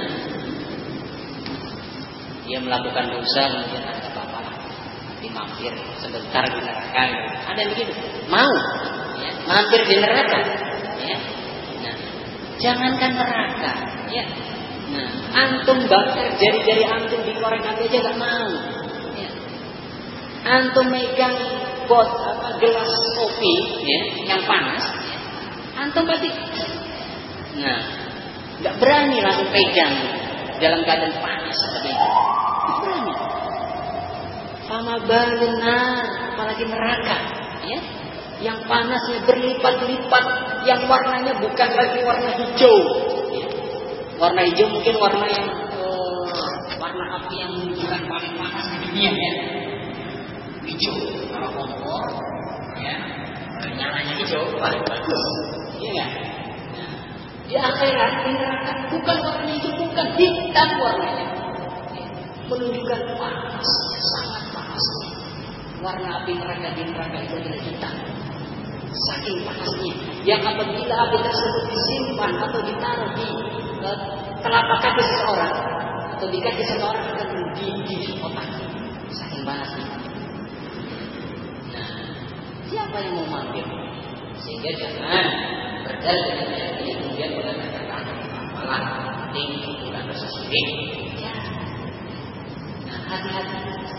dia melakukan dosa kemudian ada apa-apa lah, mampir sebentar di neraka. Ada yang begitu, mau ya, mampir di neraka. Ya. Nah, jangankan neraka, ya. Nah, antum bakar jari-jari antum di korek api aja nggak mau. Ya. Antum megang bot apa gelas kopi, ya, yang panas, ya. Antum pasti, nah, nggak berani langsung pegang dalam keadaan panas seperti itu. Berani. Sama benar, apalagi neraka, ya, yang panasnya berlipat-lipat, yang warnanya bukan lagi warna hijau, ya. Warna hijau mungkin warna yang uh, warna api yang menunjukkan paling panas di dunia, ya. Hijau, kalau kompor, ya, nyalanya hijau paling bagus, iya. Nah, di akhirat di neraka bukan warna hijau, bukan hitam warnanya, ya. Menunjukkan panasnya, sangat panas. Warna api neraka di neraka itu adalah hitam. Saking panasnya, yang apabila api tersebut disimpan atau ditaruh di uh, telapak kaki seseorang atau di kaki seseorang akan mendidih otaknya. Saking panasnya. Nah, siapa yang mau mampir? Sehingga jangan berdalil dengan ayat ini kemudian mengatakan amalan penting bukan dosa syirik. Ya. Nah, hati-hati.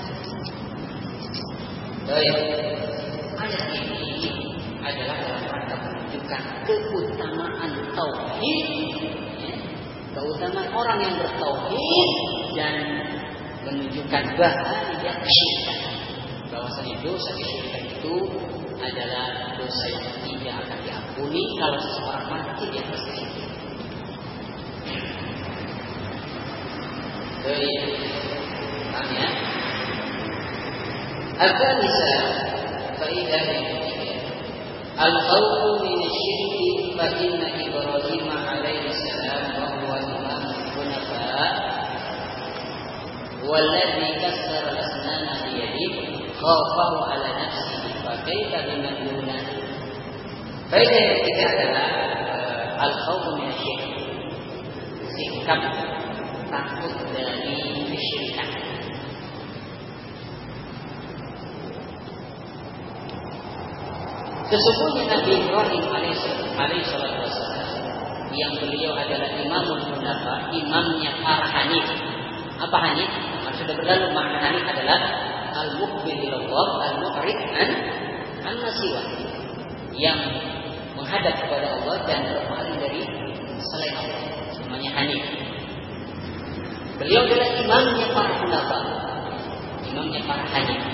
Baik, ayat ini adalah dalam rangka menunjukkan keutamaan tauhid, ya, keutamaan orang yang bertauhid dan menunjukkan bahaya kesyirikan. Bahwasanya dosa kesyirikan itu adalah dosa yang tidak akan diampuni kalau seseorang mati di atas kesyirikan. Baik, tanya. Al-Qanisa faidah yang ketiga, al-khawfu min asy-syirki fa inna Ibrahim alaihi salam wa huwa imam hunafa walladzi kassara al-asnana bi yadihi khafahu ala nafsihi fa kaifa biman duna. Faidah yang ketiga adalah uh, al-khawfu min asy-syirki, sikap takut dari kesyirikan. Sesungguhnya Nabi Ibrahim alaihissalam yang beliau adalah imamul hunafa, imamnya para hanif. Apa hanif? Maksudnya berlalu makna hanif adalah al-muqbil ilallah, al-mu'rid an an-nasiwa, yang menghadap kepada Allah dan berpaling dari selain Allah. Namanya hanif. Beliau adalah imamnya para hunafa, imamnya para hanif.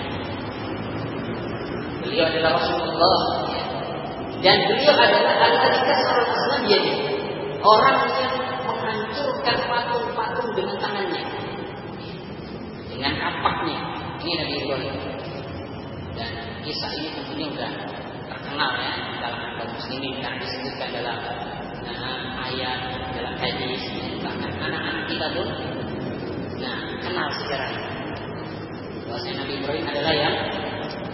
Beliau adalah Rasulullah, ya. Dan beliau adalah al-Qadika seorang Islam, ya, orang yang menghancurkan patung-patung dengan tangannya, dengan apaknya. Ini Nabi Ibrahim. Dan kisah ini tentunya sudah terkenal, ya, dalam kaum muslimin, karena disebutkan dalam nah, ayat, dalam hadis, ya. Bahkan anak-anak kita pun nah kenal sejarah ini. Bahwasanya Nabi Ibrahim adalah yang ketika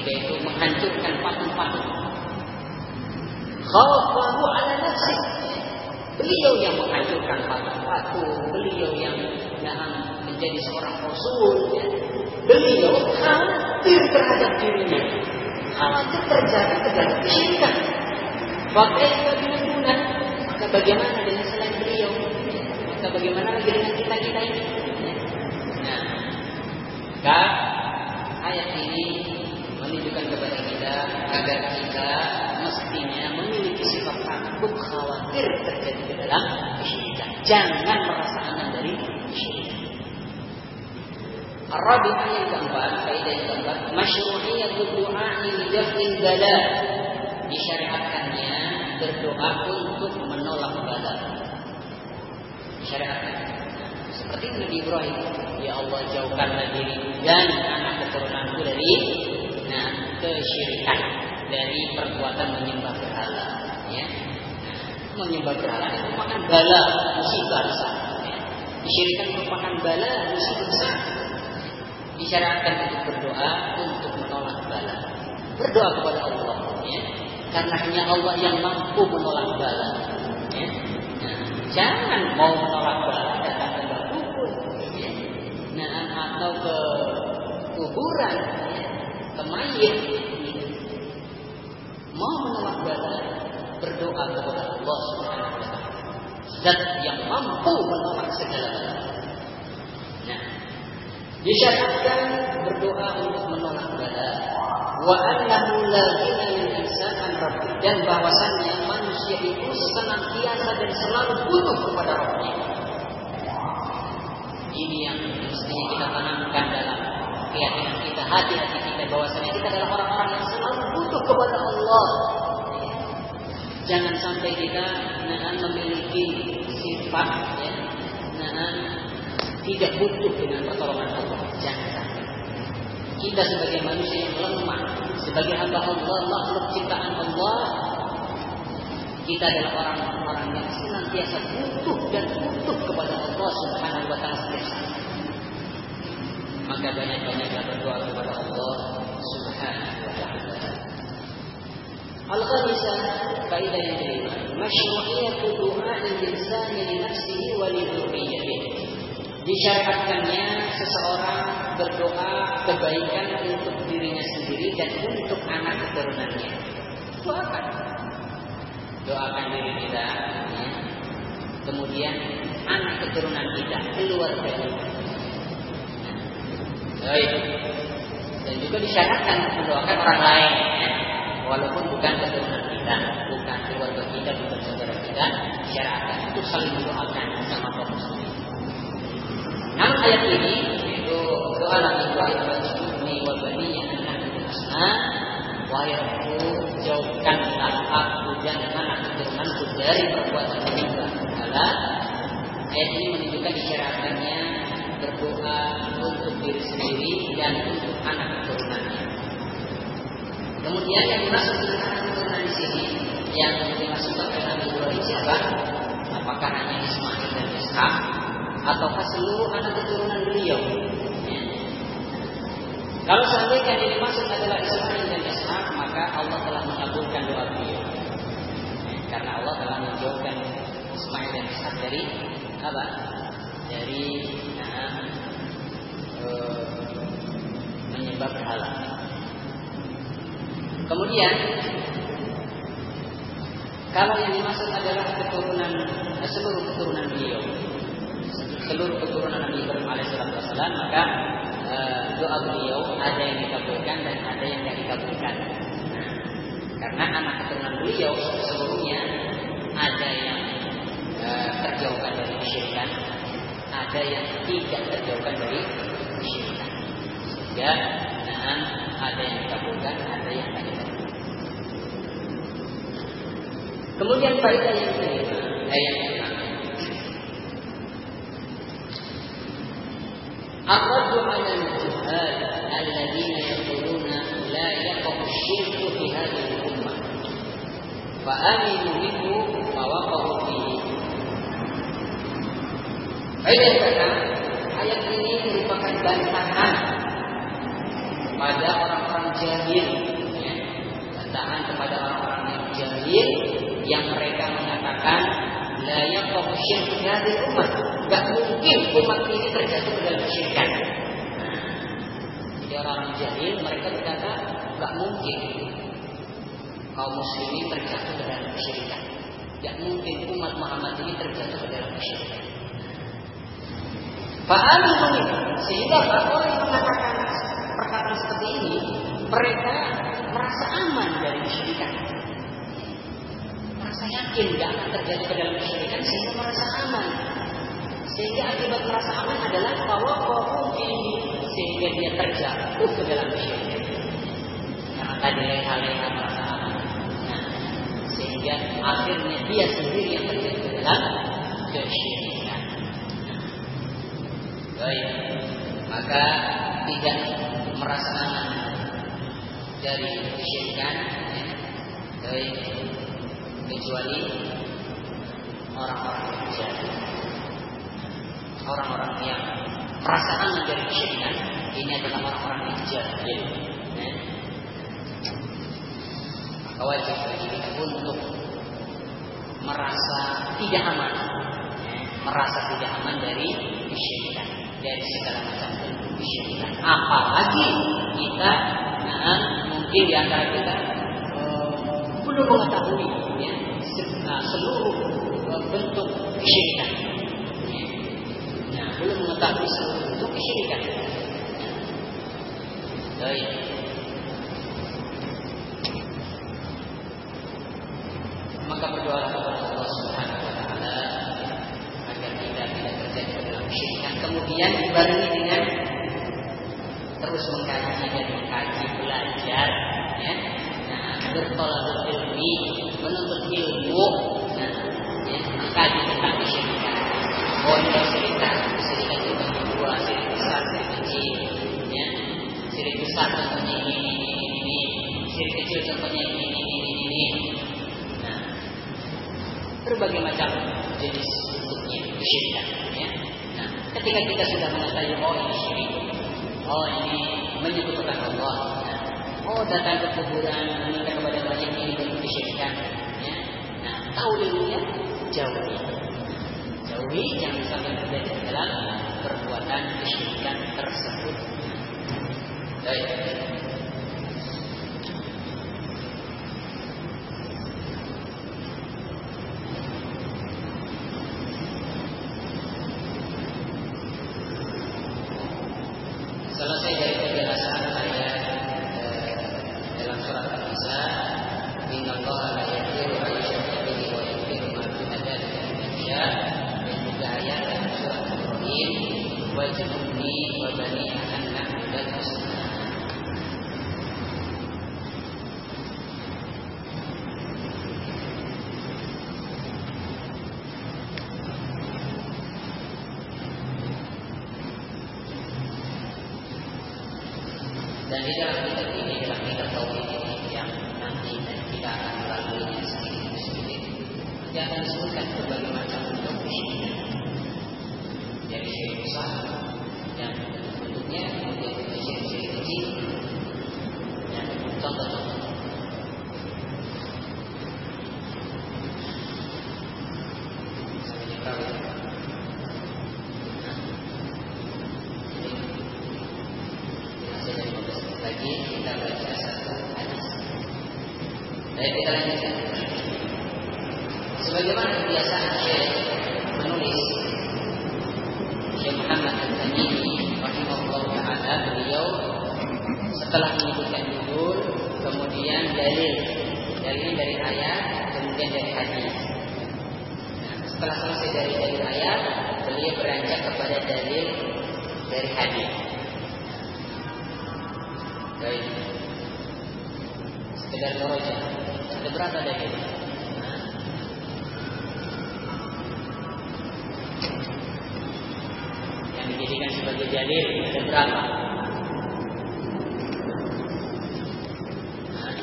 yaitu menghancurkan patung-patung. Khawafahu ala nafsi. Beliau yang menghancurkan patung-patung, beliau yang nah, menjadi seorang rasul. Ya. Beliau khawatir terhadap dirinya, khawatir terjadi terhadap kesyirikan. Fakaifa bimuna, maka bagaimana dengan selain beliau? Maka bagaimana lagi dengan kita kita ini? Nah, maka ayat ini menunjukkan kepada kita agar kita mestinya memiliki sifat takut khawatir terjadi di dalam kesyirikan. Jangan merasa aman dari kesyirikan. Ar-rabi'ah yang keempat, faedah yang keempat, masyru'iyatul du'a'i li daf'il bala. Disyariatkannya berdoa untuk menolak bala. Disyariatkan. Seperti Nabi Ibrahim, ya Allah jauhkanlah diriku dan anak keturunanku dari nah kesyirikan, dari perbuatan menyembah berhala. Ya. Menyembah berhala itu merupakan bala, musibah besar. Ya. Kesyirikan merupakan bala, musibah besar. Disyariatkan untuk berdoa untuk menolak bala. Berdoa kepada Allah, ya. Karena hanya Allah yang mampu menolak bala. Ya. Nah, jangan mau menolak bala datang ke dukun, ya. Nah, atau ke kuburan, ya. Ke mayit. Ya. Mau menolak bala, berdoa kepada Allah Subhanahu wa taala. Zat yang mampu menolak segala bala. Nah, disyariatkan berdoa untuk menolak bala. Wa annahu la ghina lil insani an rabbih, dan bahwasannya manusia itu senantiasa dan selalu butuh kepada Rabbnya. Ini yang mestinya kita tanamkan dalam keyakinan kita, hati-hati kita, bahwasanya kita adalah orang-orang yang selalu butuh kepada Allah. Jangan sampai kita nah, memiliki sifat ya, nah, tidak butuh dengan pertolongan Allah. Jangan sampai. Kita sebagai manusia yang lemah, sebagai hamba Allah, makhluk ciptaan Allah, kita adalah orang-orang yang senantiasa butuh dan butuh kepada Allah Subhanahu wa taala setiap saat. Maka banyak-banyaklah berdoa kepada Allah Subhanahu wa taala. Al-khamisah, faedah yang kelima, masyru'iyatu du'a'il insani li nafsihi wa li dzurriyyatihi. Disyariatkannya seseorang berdoa kebaikan untuk dirinya sendiri dan untuk anak keturunannya. Doakan, doakan diri kita, ya. Kemudian anak keturunan kita, keluarga kita. Baik. Dan juga disyariatkan mendoakan orang lain, ya. Walaupun bukan keturunan kita, bukan keluarga kita, bukan saudara kita, disyariatkan untuk saling mendoakan sama Allah sendiri. Namun ayat ini yaitu doa Nabi Ibrahim al-Jumni wa baniya an-nahdu asna wa yaqu jauhkanlah aku dan anak keturunanku dari perbuatan menyembah berhala. Ayat ini menunjukkan disyariatkannya berdoa untuk diri sendiri dan untuk anak keturunannya. Kemudian yang dimaksud dengan anak keturunan di sini, yang dimaksudkan oleh Nabi Ibrahim siapa? Apakah hanya Ismail dan Ishak, ataukah seluruh anak keturunan beliau? Ya. Kalau seandainya yang dimaksud adalah Ismail dan Ishak, maka Allah telah mengabulkan doa beliau. Ya, karena Allah telah menjauhkan Ismail dan Ishak dari apa? Dari nah, e, menyembah berhala. Kemudian, kalau yang dimaksud adalah keturunan seluruh keturunan beliau, seluruh keturunan Nabi Ibrahim alaihissalam, maka e, doa beliau ada yang dikabulkan dan ada yang tidak dikabulkan. Nah, karena anak keturunan beliau seluruhnya ada yang e, terjauhkan dari kesyirikan, ada yang tidak terjauhkan dari kesyirikan. Sehingga nah, ada yang dikabulkan, ada yang tidak dikabulkan. Kemudian faedah yang kelima, ayat yang keenam. الرد على الجهال الذين يقولون لا يقع الشرك في هذه الأمة فآمنوا منه ما وقعوا فيه. Ayat ayat ini merupakan bantahan pada orang-orang jahil, ya. Bantahan kepada orang-orang yang jahil yang mereka mengatakan la yaqaw syirku hadhihi ummah, enggak mungkin umat ini terjatuh ke dalam kesyirikan. Jadi orang-orang jahil mereka berkata enggak mungkin kaum muslimin terjatuh ke dalam kesyirikan. Enggak mungkin umat Muhammad ini terjatuh ke dalam kesyirikan. Fa'amin, sehingga orang yang mengatakan perkataan seperti ini mereka merasa aman dari kesyirikan. Merasa yakin tidak akan terjadi ke dalam kesyirikan sehingga merasa aman. Sehingga akibat merasa aman adalah tawaqqu'u fihi, sehingga dia terjatuh ke dalam kesyirikan. Karena tadi leha-leha merasa aman. Nah, sehingga akhirnya dia sendiri yang terjadi ke dalam kesyirikan. Baik, maka tidak merasa aman dari kesyirikan, ya. Baik, kecuali orang-orang yang jahil. Orang-orang yang merasa aman dari kesyirikan ini adalah orang-orang yang jahil, ya. Maka wajib bagi kita untuk merasa tidak aman, ya. Merasa tidak aman dari kesyirikan, dari segala macam bentuk kesyirikan. Apalagi kita, nah, mungkin di antara kita uh, belum mengetahui, ya, nah, seluruh uh, bentuk kesyirikan, ya. Nah, belum mengetahui seluruh bentuk kesyirikan. Baik. Maka berdoa kepada Allah Subhanahu wa taala agar kita tidak terjadi dalam kesyirikan. Kemudian dibarengi dengan terus mengkaji dan mengkaji, belajar, ya. Nah, bertolak ilmi, menuntut ilmu, nah, ya, mengkaji tentang kesyirikan. Oh, ini cerita, cerita itu bagi dua, syirik besar, syirik kecil, ya. Syirik besar contohnya ini, ini, ini, ini, syirik kecil contohnya ini, ini, ini, ini. Nah, berbagai macam jenis bentuknya kesyirikan, ya. Nah, ketika kita sudah mengetahui oh ini syirik, oh ini menyekutukan Allah, nah, oh datang ke kuburan meminta kepada mayat ini bentuk kesyirikan, ya. Nah, tahu ilmunya, jauhi, jauhi jangan sampai terjadi dalam perbuatan kesyirikan tersebut. Baik. Selesai dari penjelasan saya eh, dalam surat An-Nisa, innallaha la yaghfiru an yushraka bihi wa yaghfiru ma duna dzalika liman yasha, dan juga ayat dalam surat Ibrahim, wajibni wa bani an na'budal asnam. Dan di dalam kitab ini, dalam kitab tauhid ini yang nanti kita akan melaluinya sedikit demi sedikit, nanti akan disebutkan berbagai macam bentuk kesyirikan. Dari syirik besar yang bentuknya kemudian dari syirik-syirik kecil, ya, contoh-contoh. Sampai jam berapa? Lagi kita baca satu hadis. Baik, kita lanjutkan. Sebagaimana kebiasaan Syekh menulis, Syekh Muhammad Al-Tamimi rahimahullah taala, beliau setelah menyebutkan judul, kemudian dalil, dalil dari ayat, kemudian dari hadis. Nah, setelah selesai dari dalil ayat, beliau beranjak kepada dalil dari hadis. Baik, sekedar murojaah. Ada berapa dalil? Nah, yang dijadikan sebagai dalil ada berapa? Nah,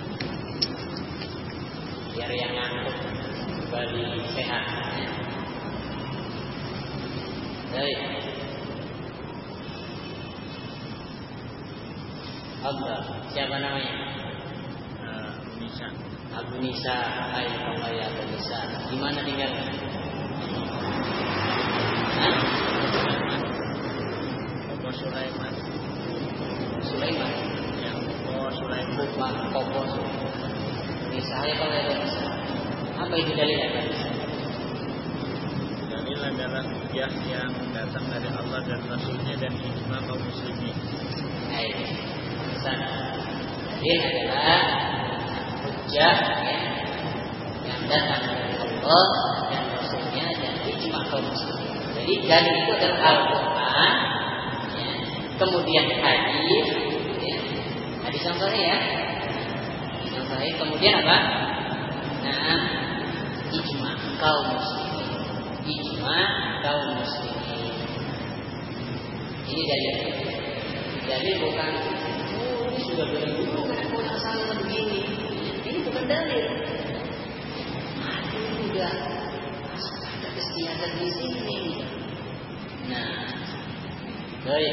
biar yang ngantuk kembali sehat. Baik. Allah. Siapa namanya? Uh, Nisa. Abu Nisa. Hai Bapak Abu Nisa. Di mana tinggalnya? Hah? Popo Sulaiman. Sulaiman. Ya, Popo Sulaiman. Popo Popo Sulaiman. Nisa ya Bapak Abu Nisa. Apa itu dalilnya? Dalil adalah hujjah yang datang dari Allah dan Rasulnya dan ijma kaum muslimin. Baik. Dalil adalah hujjah ya, yang datang dari Allah dan Rasulnya dan ijma kaum muslimin. Jadi dalil itu adalah Al-Quran, ya, kemudian hadis, ya, hadis yang sahih ya, hadis yang sahih, kemudian apa? Nah, ijma kaum muslimin, ijma kaum muslimin. Ini dalil. Dalil bukan oh, ini sudah dari dulu kan aku salah begini. Ini bukan dalil. Aku juga ada istiadat di sini. Nah, baik.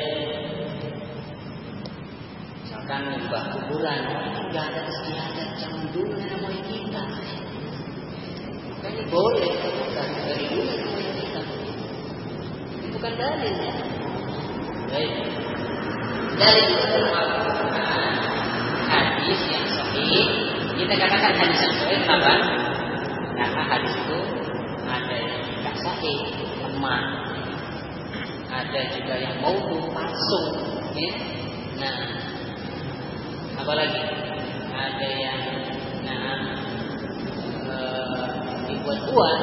Misalkan nyembah kuburan, ini nggak ada istiadat zaman dulu nenek moyang kita. Kan ini boleh, bukan dari dulu nenek moyang kita. Ini bukan dalil ya. Baik. Dalil itu adalah Al-Quran, hadis yang sahih. Kita katakan hadis yang sahih kenapa? Karena hadis itu ada yang tidak sahih, lemah. Ada juga yang maudhu, palsu, ya. Nah, apalagi ada yang nah e, dibuat-buat,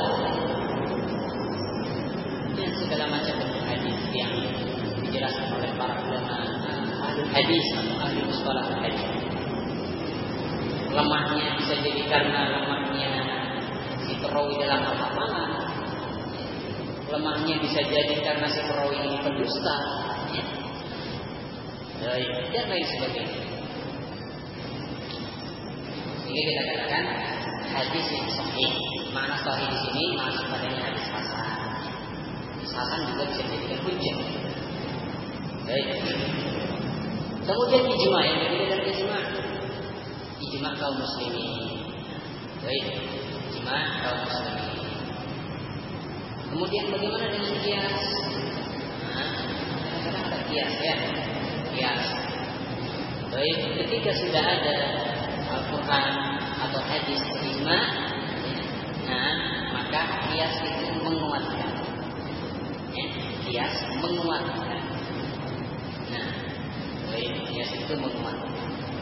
dan segala macam bentuk hadis yang dijelaskan oleh para ulama ahli hadis atau ahli mustalah hadis. Lemahnya bisa jadi karena lemahnya si perawi dalam hafalan. Lemahnya bisa jadi karena si perawi ini pendusta, ya. Dan lain sebagainya. Sehingga kita katakan hadis yang sahih. Makna sahih di sini masuk padanya hadis hasan. Hadis hasan juga bisa dijadikan hujjah. Baik. Kemudian ijma, yang berbeda dari ijma, ijma kaum muslimin. Baik, ijma kaum muslimin. Kemudian bagaimana dengan kias? Nah, kadang-kadang ada kias ya, kias. Baik, ketika sudah ada Al-Quran atau hadis ijma, nah maka kias itu menguatkan. Ya, kias menguatkan. Nah, baik, kias itu menguatkan.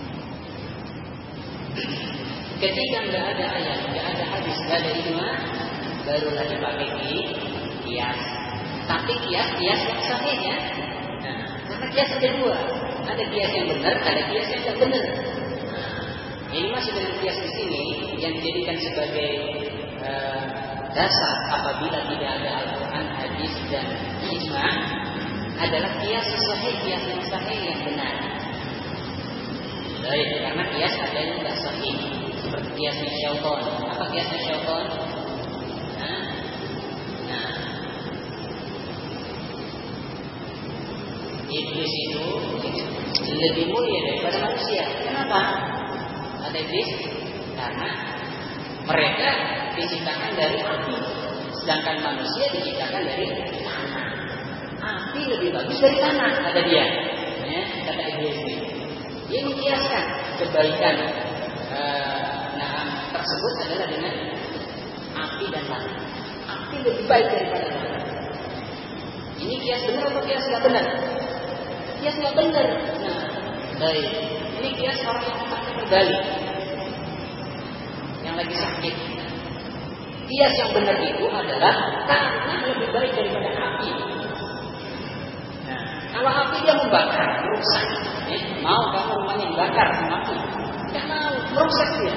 Ketika tidak ada ayat, tidak ada hadis, tidak ada ijma, barulah dipakai di kias. Tapi kias-kias yang sahih ya. Nah, karena kias ada dua, ada kias yang benar, ada kias yang tidak benar. Nah, ini masih dengan kias di sini yang dijadikan sebagai uh, dasar apabila tidak ada Al-Quran, hadis dan ijma adalah kias sahih, kias yang sahih yang benar. Baik, karena kias ada yang tidak sahih, seperti kiasnya syaitan. Apa kiasnya syaitan? Nah, nah, iblis itu lebih mulia daripada manusia. Kenapa? Ada iblis karena mereka diciptakan dari api, sedangkan manusia diciptakan dari tanah. Api lebih bagus dari tanah, kata dia. Ya, kata iblis ini. Dia mengkiaskan kebaikan uh, nah, tersebut adalah dengan api dan tanah. Api lebih baik daripada tanah. Ini kias benar atau kias nggak benar? Kias nggak benar. Nah, baik. Ini kias orang yang sakit berbalik, yang lagi sakit. Kias yang benar itu adalah tanah lebih baik daripada api. Nah, kalau api dia membakar, merusak. Eh, mau kamu rumahnya dibakar sama api? Tidak mau, merusak dia.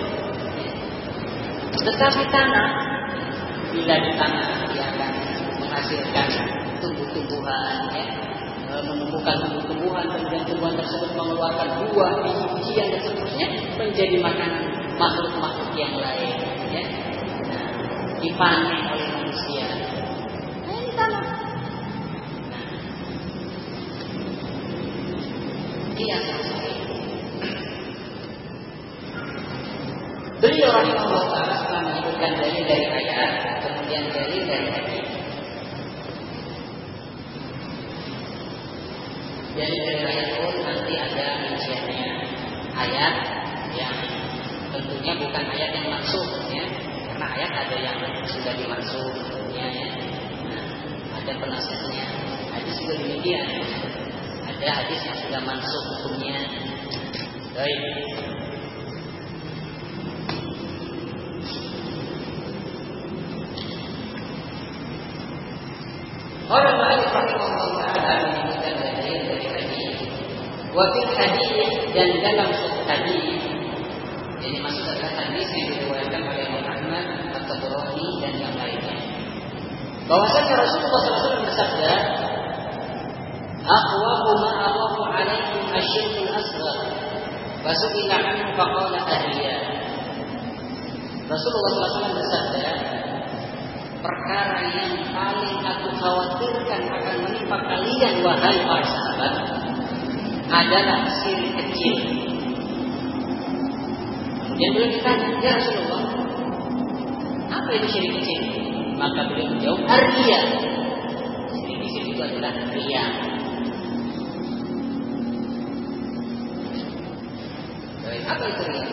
Tetapi tanah, bila di tanah dia akan menghasilkan tumbuh-tumbuhan, ya, menumbuhkan tumbuh-tumbuhan, kemudian tumbuhan tersebut mengeluarkan buah, biji-bijian dan seterusnya menjadi makanan makhluk-makhluk yang lain, ya, nah, dipanen oleh manusia. Nah, ini tanah. Nah, kias yang sahih, dari dari ayat pun nanti ada rinciannya. Ayat yang tentunya bukan ayat yang maksud, ya, karena ayat ada yang sudah dimaksud, ya, ya. Nah, ada penasihatnya. Hadis juga demikian. Ada hadis yang sudah mansukh hukumnya. Baik. Orang ma'alif rahimahullah ta'ala menyebutkan dari dari hadis. Wafil hadis dan dalam suatu hadis. Jadi maksud adalah hadis yang diriwayatkan oleh Muhammad At-Tabrani dan yang lainnya. Bahwasanya Rasulullah shallallahu alaihi wasallam bersabda, "Aqwamu ma aqamu alaikum asyirkul asghar." Fasu'ila anhu faqala ahliya. Rasulullah shallallahu alaihi wasallam bersabda, perkara yang paling aku khawatirkan akan menimpa kalian wahai para sahabat adalah syirik kecil. Kemudian beliau ditanya, ya Rasulullah, apa itu syirik kecil? Maka beliau menjawab, ar-riya. Syirik kecil itu adalah riya. Baik, apa itu riya?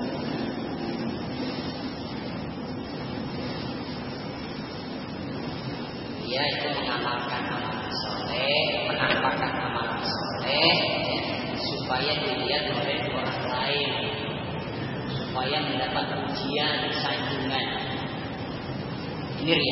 Dia itu mengamalkan amalan soleh, menampakkan amalan soleh, ya, supaya dilihat oleh orang lain, supaya mendapat pujian, sanjungan. Ini riya.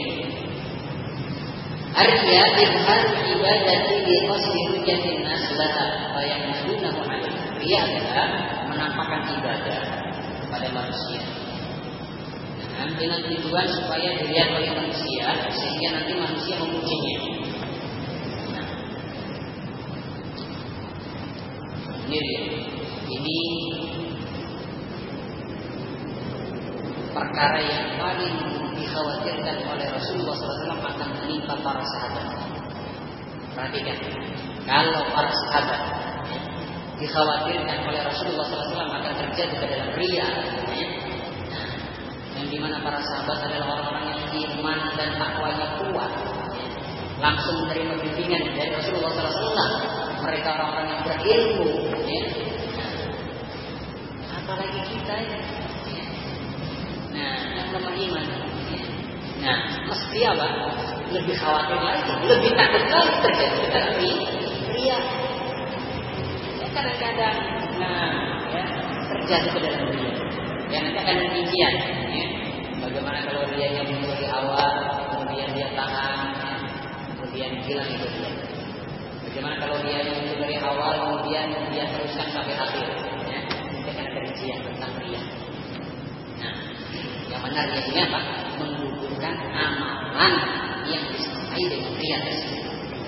Ar-riya izhar ibadati bi qasdi hujatin nas laha fa yahmadunahu 'alaiha. Riya adalah menampakkan ibadah pada manusia dengan tujuan supaya dilihat oleh manusia sehingga nanti manusia memujinya. Nah, ini ini perkara yang paling dikhawatirkan oleh Rasulullah shallallahu alaihi wasallam akan menimpa para sahabat. Perhatikan, kalau para sahabat ya, dikhawatirkan oleh Rasulullah shallallahu alaihi wasallam akan terjadi ke dalam riya, ya, yang dimana para sahabat adalah orang-orang yang iman dan takwanya kuat, ya, langsung menerima bimbingan dari Rasulullah shallallahu alaihi wasallam. Mereka orang-orang yang berilmu, ya. Apalagi kita, ya. Nah, yang lemah iman, ya. Nah, mesti apa? Lebih khawatir lagi, lebih takut lagi terjadi dalam riya. Ya, kadang-kadang, nah, ya, terjadi ke dalam riya. Ya, nanti akan rincian, ya. Bagaimana kalau dia yang muncul di awal, kemudian dia tahan, ya, kemudian hilang itu dia. Bagaimana kalau dia yang muncul dari awal, kemudian dia teruskan sampai akhir, ya. Nanti akan ada rincian tentang riya. Nah, yang benar dia ini apa? Menggugurkan amalan yang disertai dengan riya tersebut.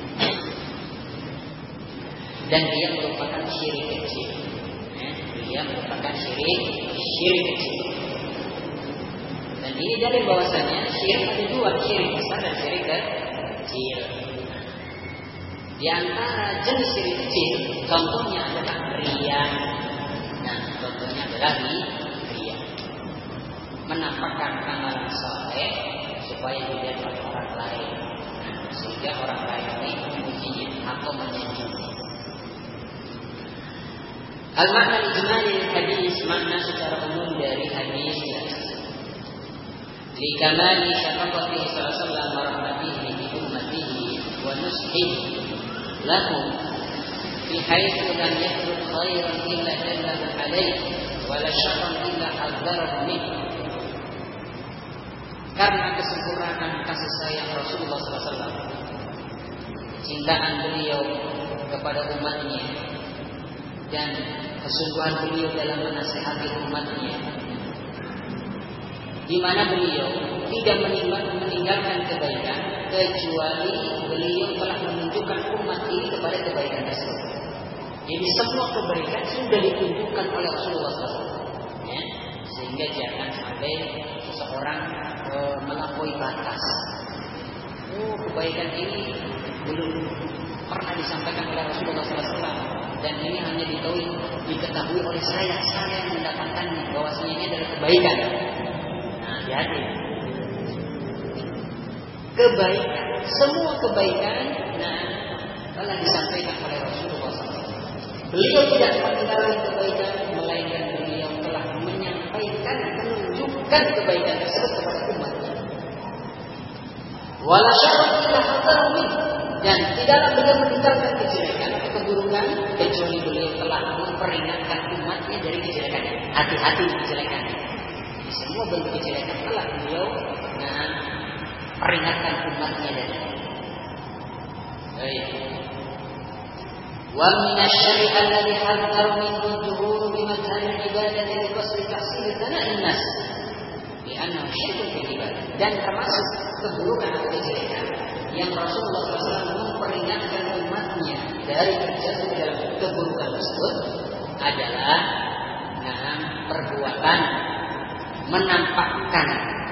Dan dia merupakan syirik kecil. Dia merupakan syirik syirik kecil. Dan ini dari bahwasanya syirik ada dua, syirik besar dan syirik kecil. Di antara jenis syirik kecil, contohnya adalah riya. Nah, contohnya adalah riya. Menampakkan amalan saleh supaya dilihat oleh orang lain, sehingga orang lain ini memujinya atau menyanjungnya. Al-makna ijmali hadis, makna secara umum dari hadis li kamali syafaqatihi sallallahu alaihi wasallam wa rahmatihi li ummatihi wa nushihi lahum fi haitsu lam yatruk khairan illa dallala alaihi wa la syarran illa hadzarahu minhu. Karena kesempurnaan kasih sayang Rasulullah sallallahu alaihi wasallam, cintaan beliau kepada umatnya, dan kesungguhan beliau dalam menasihati umatnya, di mana beliau tidak meninggalkan kebaikan kecuali beliau telah menunjukkan umat ini kepada kebaikan tersebut. Jadi semua kebaikan sudah ditunjukkan oleh Rasulullah shallallahu alaihi wasallam, ya, sehingga jangan sampai seseorang e, melampaui batas. Oh, kebaikan ini belum pernah disampaikan oleh Rasulullah shallallahu alaihi wasallam. Dan ini hanya diketahui, diketahui oleh saya, saya yang mendapatkannya, bahwasanya ini adalah kebaikan. Nah, hati-hati. Kebaikan, semua kebaikan, nah, telah disampaikan oleh Rasulullah shallallahu alaihi wasallam. Beliau tidak meninggalkan kebaikan, melainkan beliau telah menyampaikan, menunjukkan kebaikan tersebut kepada umatnya. Wala syarra illa hadarun, dan tidaklah beliau meninggalkan kejelekan atau keburukan kecuali beliau telah memperingatkan umatnya dari kejelekannya. Hati-hati kejelekannya. Di semua bentuk kejelekan telah beliau nah, peringatkan umatnya dari. Baik. Wa min asy-syarri alladhi hadzara minhu al-juhur bi madhhar al-ibadati li qasdi tahsil thana'in nas bi annahu syirkun fil ibadah. Dan termasuk keburukan atau kejelekan yang Rasulullah shallallahu alaihi wasallam memperingatkan umatnya dari terjatuh dalam keburukan tersebut adalah nah, perbuatan menampakkan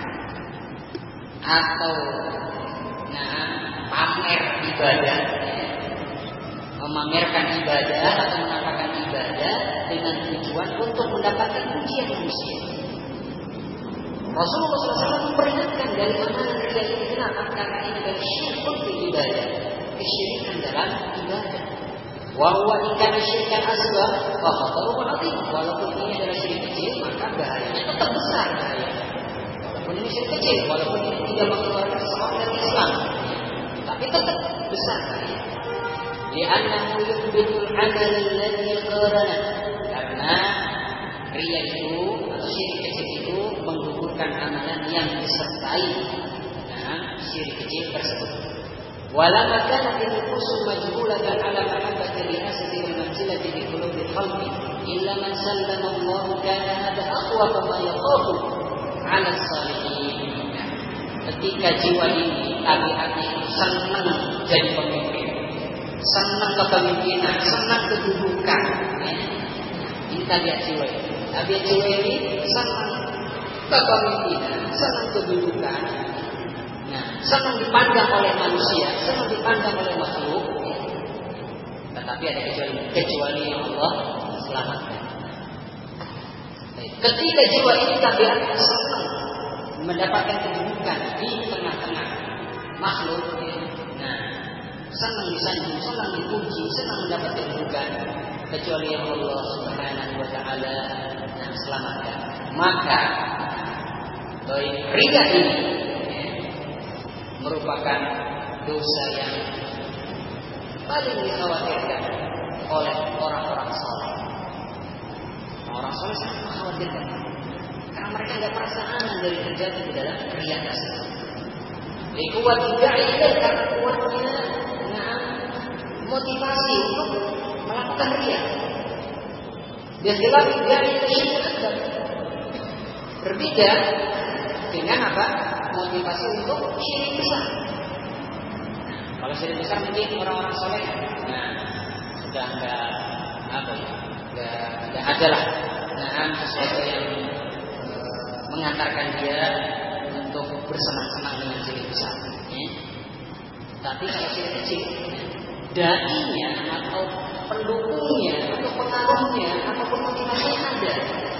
atau nah, pamer ibadah, memamerkan ibadah atau menampakkan ibadah dengan tujuan untuk mendapatkan pujian manusia. Rasulullah shallallahu alaihi wasallam memperingatkan dari mana riya ini. Kenapa? Karena ini adalah syirkun fil ibadah, kesyirikan dalam ibadah. Wa huwa in kana syirkan asghar fa khataruhu 'azim. Walaupun ini adalah syirik kecil, maka bahayanya tetap besar bahayanya. Walaupun ini syirik kecil, walaupun ini tidak mengeluarkan seorang dari Islam, tapi tetap besar bahayanya. Li'annahu yuhbitul 'amal alladhi qarana. Karena riya itu atau syirik kecil itu menggugurkan amalan yang disertai nah, syirik kecil tersebut. Wala makana fil usul majhulatan ala mahabbati ri'asati wal manzilati fi qulubi qalbi illa man sallama Allah kana hada aqwa ma yaqafu 'ala as-salihin. Ketika jiwa ini tabiatnya itu senang jadi pemimpin, senang kepemimpinan, senang kedudukan, ya. Ini tabiat jiwa ini. Tabiat jiwa ini senang kepemimpinan, senang kedudukan, nah, senang dipandang oleh manusia, senang dipandang oleh makhluk. Tetapi ada kecuali kecuali yang Allah selamatkan. Ketika jiwa ini tabiatnya senang mendapatkan kedudukan di tengah-tengah makhluk, nah, senang disanjung, senang dipuji, senang mendapat kedudukan, kecuali yang Allah Subhanahu wa taala yang selamatkan. Maka baik riya ini ya, merupakan dosa yang paling dikhawatirkan oleh orang-orang saleh. Orang saleh sangat mengkhawatirkan karena mereka tidak merasa aman dari terjatuh ke dalam riya tersebut. Kuat tidak ini karena kuatnya nah, motivasi untuk melakukan riya. Dia jelas tidak ini ada berbeda dengan apa? Motivasi untuk syirik besar. Nah, kalau syirik besar mungkin orang-orang soleh, nah sudah enggak apa ya, enggak enggak ada lah, nah sesuatu yang e, mengantarkan dia untuk bersenang-senang dengan syirik besar. Ya. Tapi kalau syirik kecil, dainya atau pendukungnya atau pengaruhnya ataupun motivasinya ada.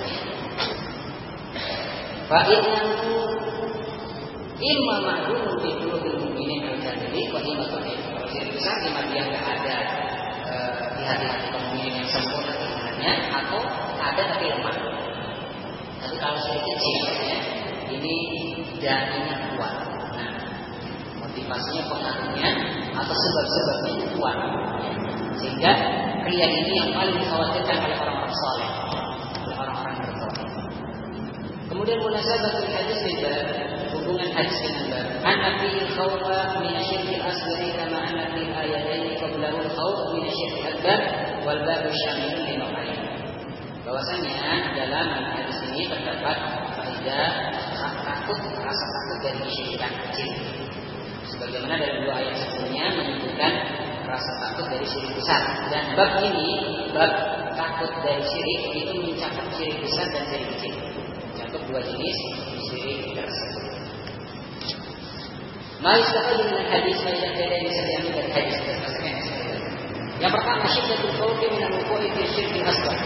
Fa'innahu imma ma'lumun fi qulubil mu'minin al-jahili wa imma dhaif. Kalau syirik besar imma dia enggak ada e, di hati-hati kaum mukminin yang sempurna imannya atau ada tapi lemah. Tapi kalau syirik kecil ya, ini dainya kuat. Nah, motivasinya, pengaruhnya atau sebab-sebabnya kuat. Ya. Sehingga riya ini yang paling dikhawatirkan oleh orang-orang saleh, oleh orang-orang bertauhid. Kemudian munasabatul hadis juga hubungan hadis dengan bab. Anna fihi khawfa min asyirkil asghari kama anna fil ayataini qablahu al-khawf min asyirkil akbar wal babu syamilun li ma'ani. Bahwasanya dalam hadis ini terdapat faedah takut, rasa takut dari kesyirikan kecil. Sebagaimana dalam dua ayat sebelumnya menyebutkan rasa takut dari syirik besar. Dan bab ini, bab takut dari syirik itu mencakup syirik besar dan syirik kecil. Untuk dua jenis syirik tersebut. Ma'istafadu dengan hadis faedah beda yang bisa diambil dari hadis tersebut. Yang pertama, syiddatul khawfi min al-wuqu'i fi syirkil asghar.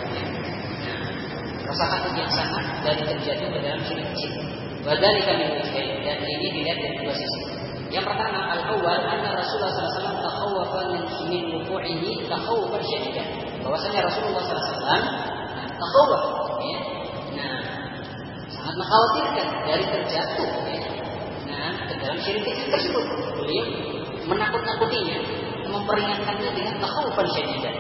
Rasa takut yang sangat dari terjatuh ke dalam syirik kecil. Wa dzalika min wajhain, dan ini dilihat dari dua sisi. Yang pertama, al-awwal anna Rasulullah sallallahu alaihi wasallam takhawwafa min wuqu'ihi takhawwufan syadidan. bahwasanya Rasulullah sallallahu alaihi wasallam takhawwaf, ya. Nah, sangat mengkhawatirkan dari terjatuh, ya. Nah, ke dalam syirik kecil tersebut. Beliau menakut-nakutinya, memperingatkannya dengan takhawufan syadidan.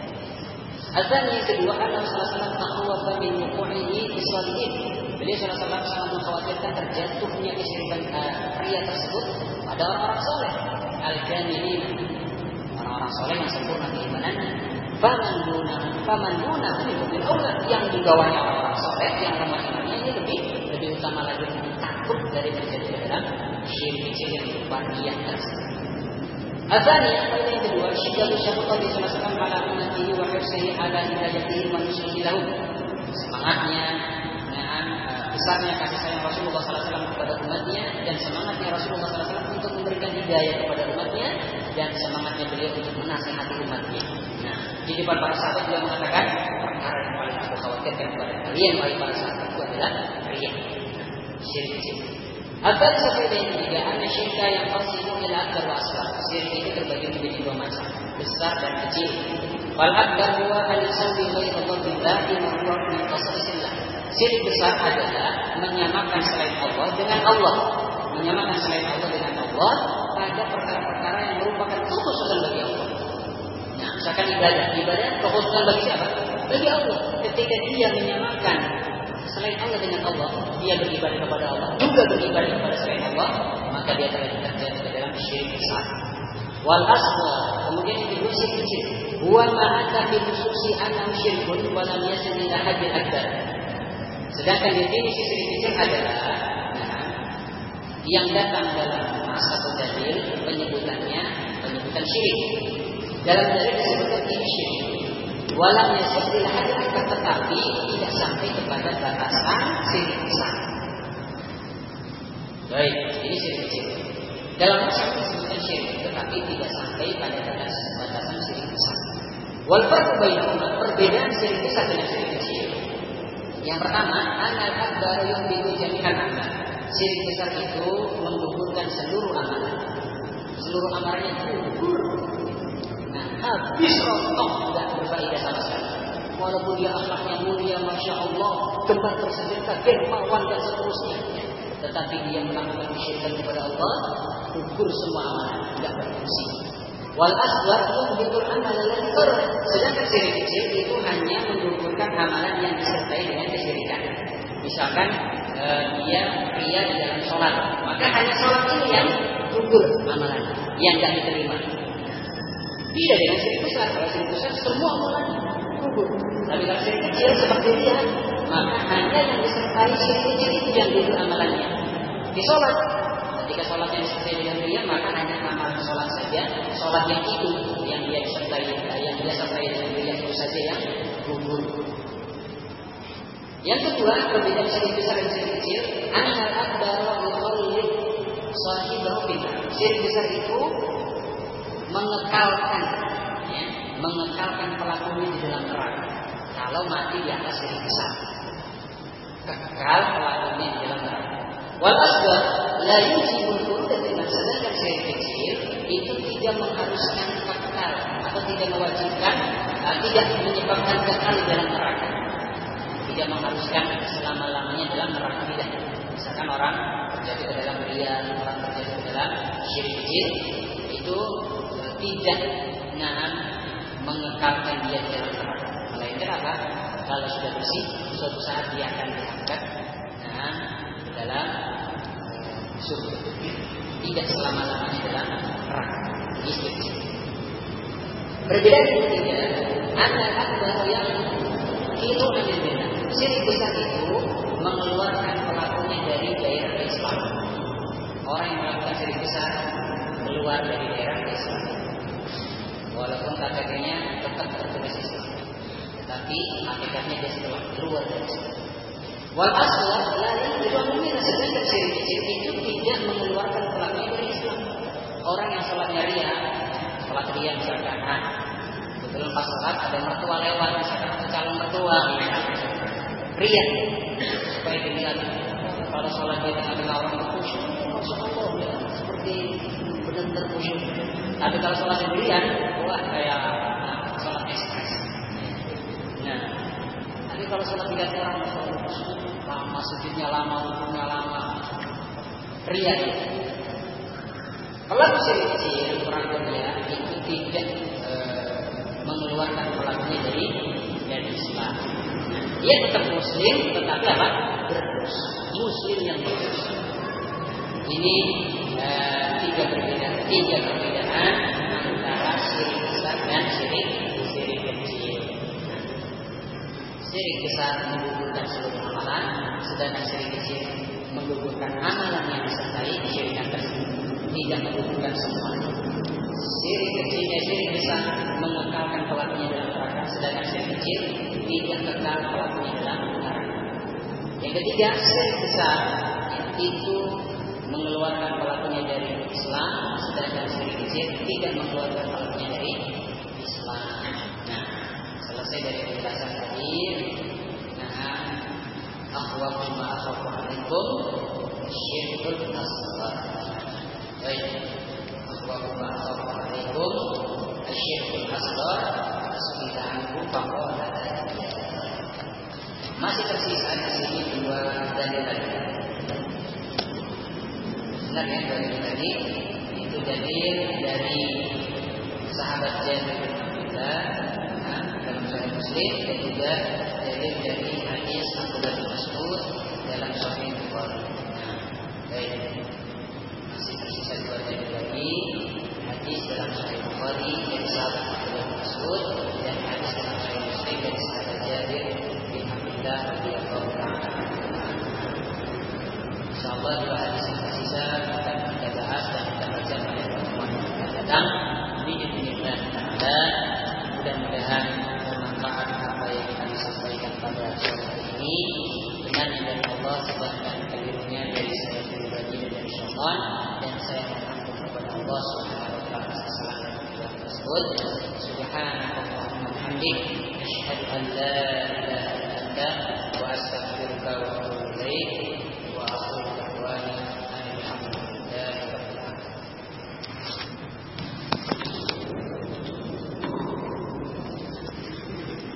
Azan yang kedua, Nabi sallallahu alaihi wasallam takhawwafa min wuqu'ihi fi shalihin. Beliau sallallahu alaihi wasallam sangat mengkhawatirkan terjatuhnya kesyirikan pria tersebut pada orang-orang saleh, al-kamilin, orang-orang saleh yang sempurna keimanannya. Faman duna, faman duna itu bil aula, yang di bawahnya orang saleh yang lemah imannya ini lebih lebih utama lagi untuk takut dari terjadi ke dalam syirik kecil yang berupa niat tersebut. Azani yang kedua, syiddatul syafaqah bi sallallahu alaihi wasallam ala ummatihi wa hirsihi ala hidayatihi wa nusrihi lahum. Semangatnya, dengan besarnya kasih sayang Rasulullah sallallahu alaihi wasallam kepada umatnya, dan semangatnya Rasulullah sallallahu alaihi wasallam untuk memberikan hidayah kepada umatnya, dan semangatnya beliau untuk menasihati umatnya. Nah, di depan para sahabat beliau mengatakan, perkara yang paling aku khawatirkan kepada kalian wahai para sahabat itu adalah riya, syirik kecil. Atau seperti yang ketiga, ada syirka yang qasimu ila akbar wa asghar. Syirik itu terbagi menjadi dua macam, besar dan kecil. Wal akbar huwa al-sawi ghairu billahi wa huwa min qasasillah. Syirik besar adalah menyamakan selain Allah dengan Allah. Menyamakan selain Allah dengan Allah pada perkara-perkara yang merupakan kekhususan bagi Allah. Nah, misalkan ibadah, ibadah kekhususan bagi siapa? Bagi Allah. Ketika dia menyamakan selain Allah dengan Allah, dia beribadah kepada Allah, juga beribadah kepada selain Allah, maka dia telah terjatuh ke dalam syirik besar. Wal asghar, kemudian yang kedua syirik kecil. Huwa ma'ata bi khususi annahu syirkun wa lam yasil ila haddil akbar. Sedangkan definisi syirik kecil adalah nah, yang datang dalam nas atau dalil penyebutannya penyebutan syirik. Dalam dalil disebutkan ini syirik. Walam yasil ila haddil akbar, tetapi tidak sampai kepada batasan syirik besar. Baik, ini syirik kecil. Dalam nas disebutkan syirik, tetapi tidak sampai pada batas batasan syirik besar. Wal farqu bainahuma, perbedaan syirik besar dengan syirik kecil. Yang pertama, anal akbar yuhbitu jami'an amal. Syirik besar itu menggugurkan seluruh amalan. Seluruh amalannya gugur. Nah, habis rontok, tidak berfaedah sama sekali. Walaupun dia akhlaknya mulia, masya Allah, gemar bersedekah, dermawan dan seterusnya, tetapi dia melakukan kesyirikan kepada Allah, gugur semua amalan, tidak berfungsi. Wal asghar yuhbitul amal alladhi qarra. Sedangkan syirik kecil itu hanya menggugurkan amalan yang disertai dengan kesyirikan. Misalkan eh, dia pria di dalam sholat, maka hanya sholat ini yang gugur amalan, yang tidak diterima. Tidak dengan syirik besar. Kalau syirik besar semua amalan gugur. Tapi kalau syirik kecil seperti dia, maka hanya yang disertai syirik kecil itu yang gugur amalannya. Di sholat, ketika sholatnya disertai dengan dia, maka hanya amalan sholat saja, sholat yang itu yang dia disertai, yang dia sertai dengan dia itu saja yang gugur. Yang kedua, perbedaan syirik besar dan syirik kecil, anal akbar wa yukhallid sahibahu billah. Syirik besar itu mengekalkan, ya, mengekalkan pelakunya di dalam neraka. Kalau mati di atas syirik besar, kekal pelakunya di dalam neraka. Wal asghar la yujibul khulud, dan sedangkan syirik kecil itu tidak mengharuskan kekal atau tidak mewajibkan, uh, tidak menyebabkan kekal di dalam neraka. Tidak mengharuskan selama-lamanya dalam neraka, tidak. Misalkan orang terjadi ke dalam riya, orang terjadi ke dalam syirik kecil, itu tidak nah, mengekalkan dia di dalam neraka. Melainkan apa? Kalau sudah bersih, suatu saat dia akan diangkat nah, ke dalam surga. Tidak selama-lamanya dalam neraka. Ini perbedaan yang ketiga, anak-anak yang itu berbeda. Syirik besar itu mengeluarkan pelakunya dari daerah Islam. Orang yang melakukan syirik besar keluar dari daerah Islam, walaupun K T P-nya tetap tertulis Islam, tetapi hakikatnya dia setelah keluar dari Islam. Wal asghar la yu'minu min, sedangkan syirik kecil itu tidak mengeluarkan pelakunya dari Islam. Orang yang sholatnya riya, sholat riya misalkan, nah, betul pas sholat ada mertua lewat, misalkan ada calon mertua, riya, supaya dilihat kalau sholat di tengah-tengah orang khusyuk, masya Allah, ya, seperti benar-benar khusyuk. Tapi kalau sholat sendirian, wah kayak nah, sholat ekspres. kalau sholat tiga orang, lama sujudnya lama, rukuknya lama, ria itu. Pelaku syirik kecil, orang ria itu tidak e, mengeluarkan pelakunya dari dari Islam. Dia tetap muslim, tetapi apa? Berdosa. Muslim yang berdosa. Ini e, tiga perbedaan, tiga perbedaan antara syirik besar dan syirik syirik kecil. Syirik besar menggugurkan seluruh amalan, sedangkan syirik kecil menggugurkan amalan yang disertai kesyirikan tersebut, tidak menggugurkan semua. Syirik kecil dan syirik besar mengekalkan pelakunya dalam neraka, sedangkan syirik kecil tidak kekal pelakunya dalam neraka. Yang ketiga, syirik besar itu mengeluarkan pelakunya dari Islam, sedangkan syirik kecil tidak mengeluarkan pelakunya dari Islam. Nah, selesai dari penjelasan tadi. Nah, akhwatu ma akhwafu alaikum syirkul asghar. Baik, akhwatu ma akhwafu alaikum syirkul asghar, asbihanku faqala. Masih tersisa di sini dua dalil lagi. Benar ya, dalil tadi itu dalil dari sahabat Jabir bin Abdullah dalam Sahih Muslim, dan juga dalil dari hadis Abdullah bin Mas'ud dalam Sahih Bukhari. Nah, baik, masih tersisa dua dalil lagi, hadis dalam Sahih Bukhari dari sahabat Abdullah bin Mas'ud dan hadis dalam Sahih Muslim dari sahabat Jabir bin Abdullah radhiyallahu ta'ala. Insyaallah dua hadis yang tersisa akan kita bahas dan kita baca pada pertemuan yang akan datang. Bismillah ta'ala. Mudah-mudahan bermanfaat apa yang kami sampaikan pada sore hari ini. Dengannya dari Allah, sedangkan kelirunya dari saya pribadi dan dari syaitan, dan saya mengaku kepada Allah Subhanahu wa taala atas kesalahan dan tersebut. Subhanallah wa bihamdihi, asyhadu an la ilaha illa anta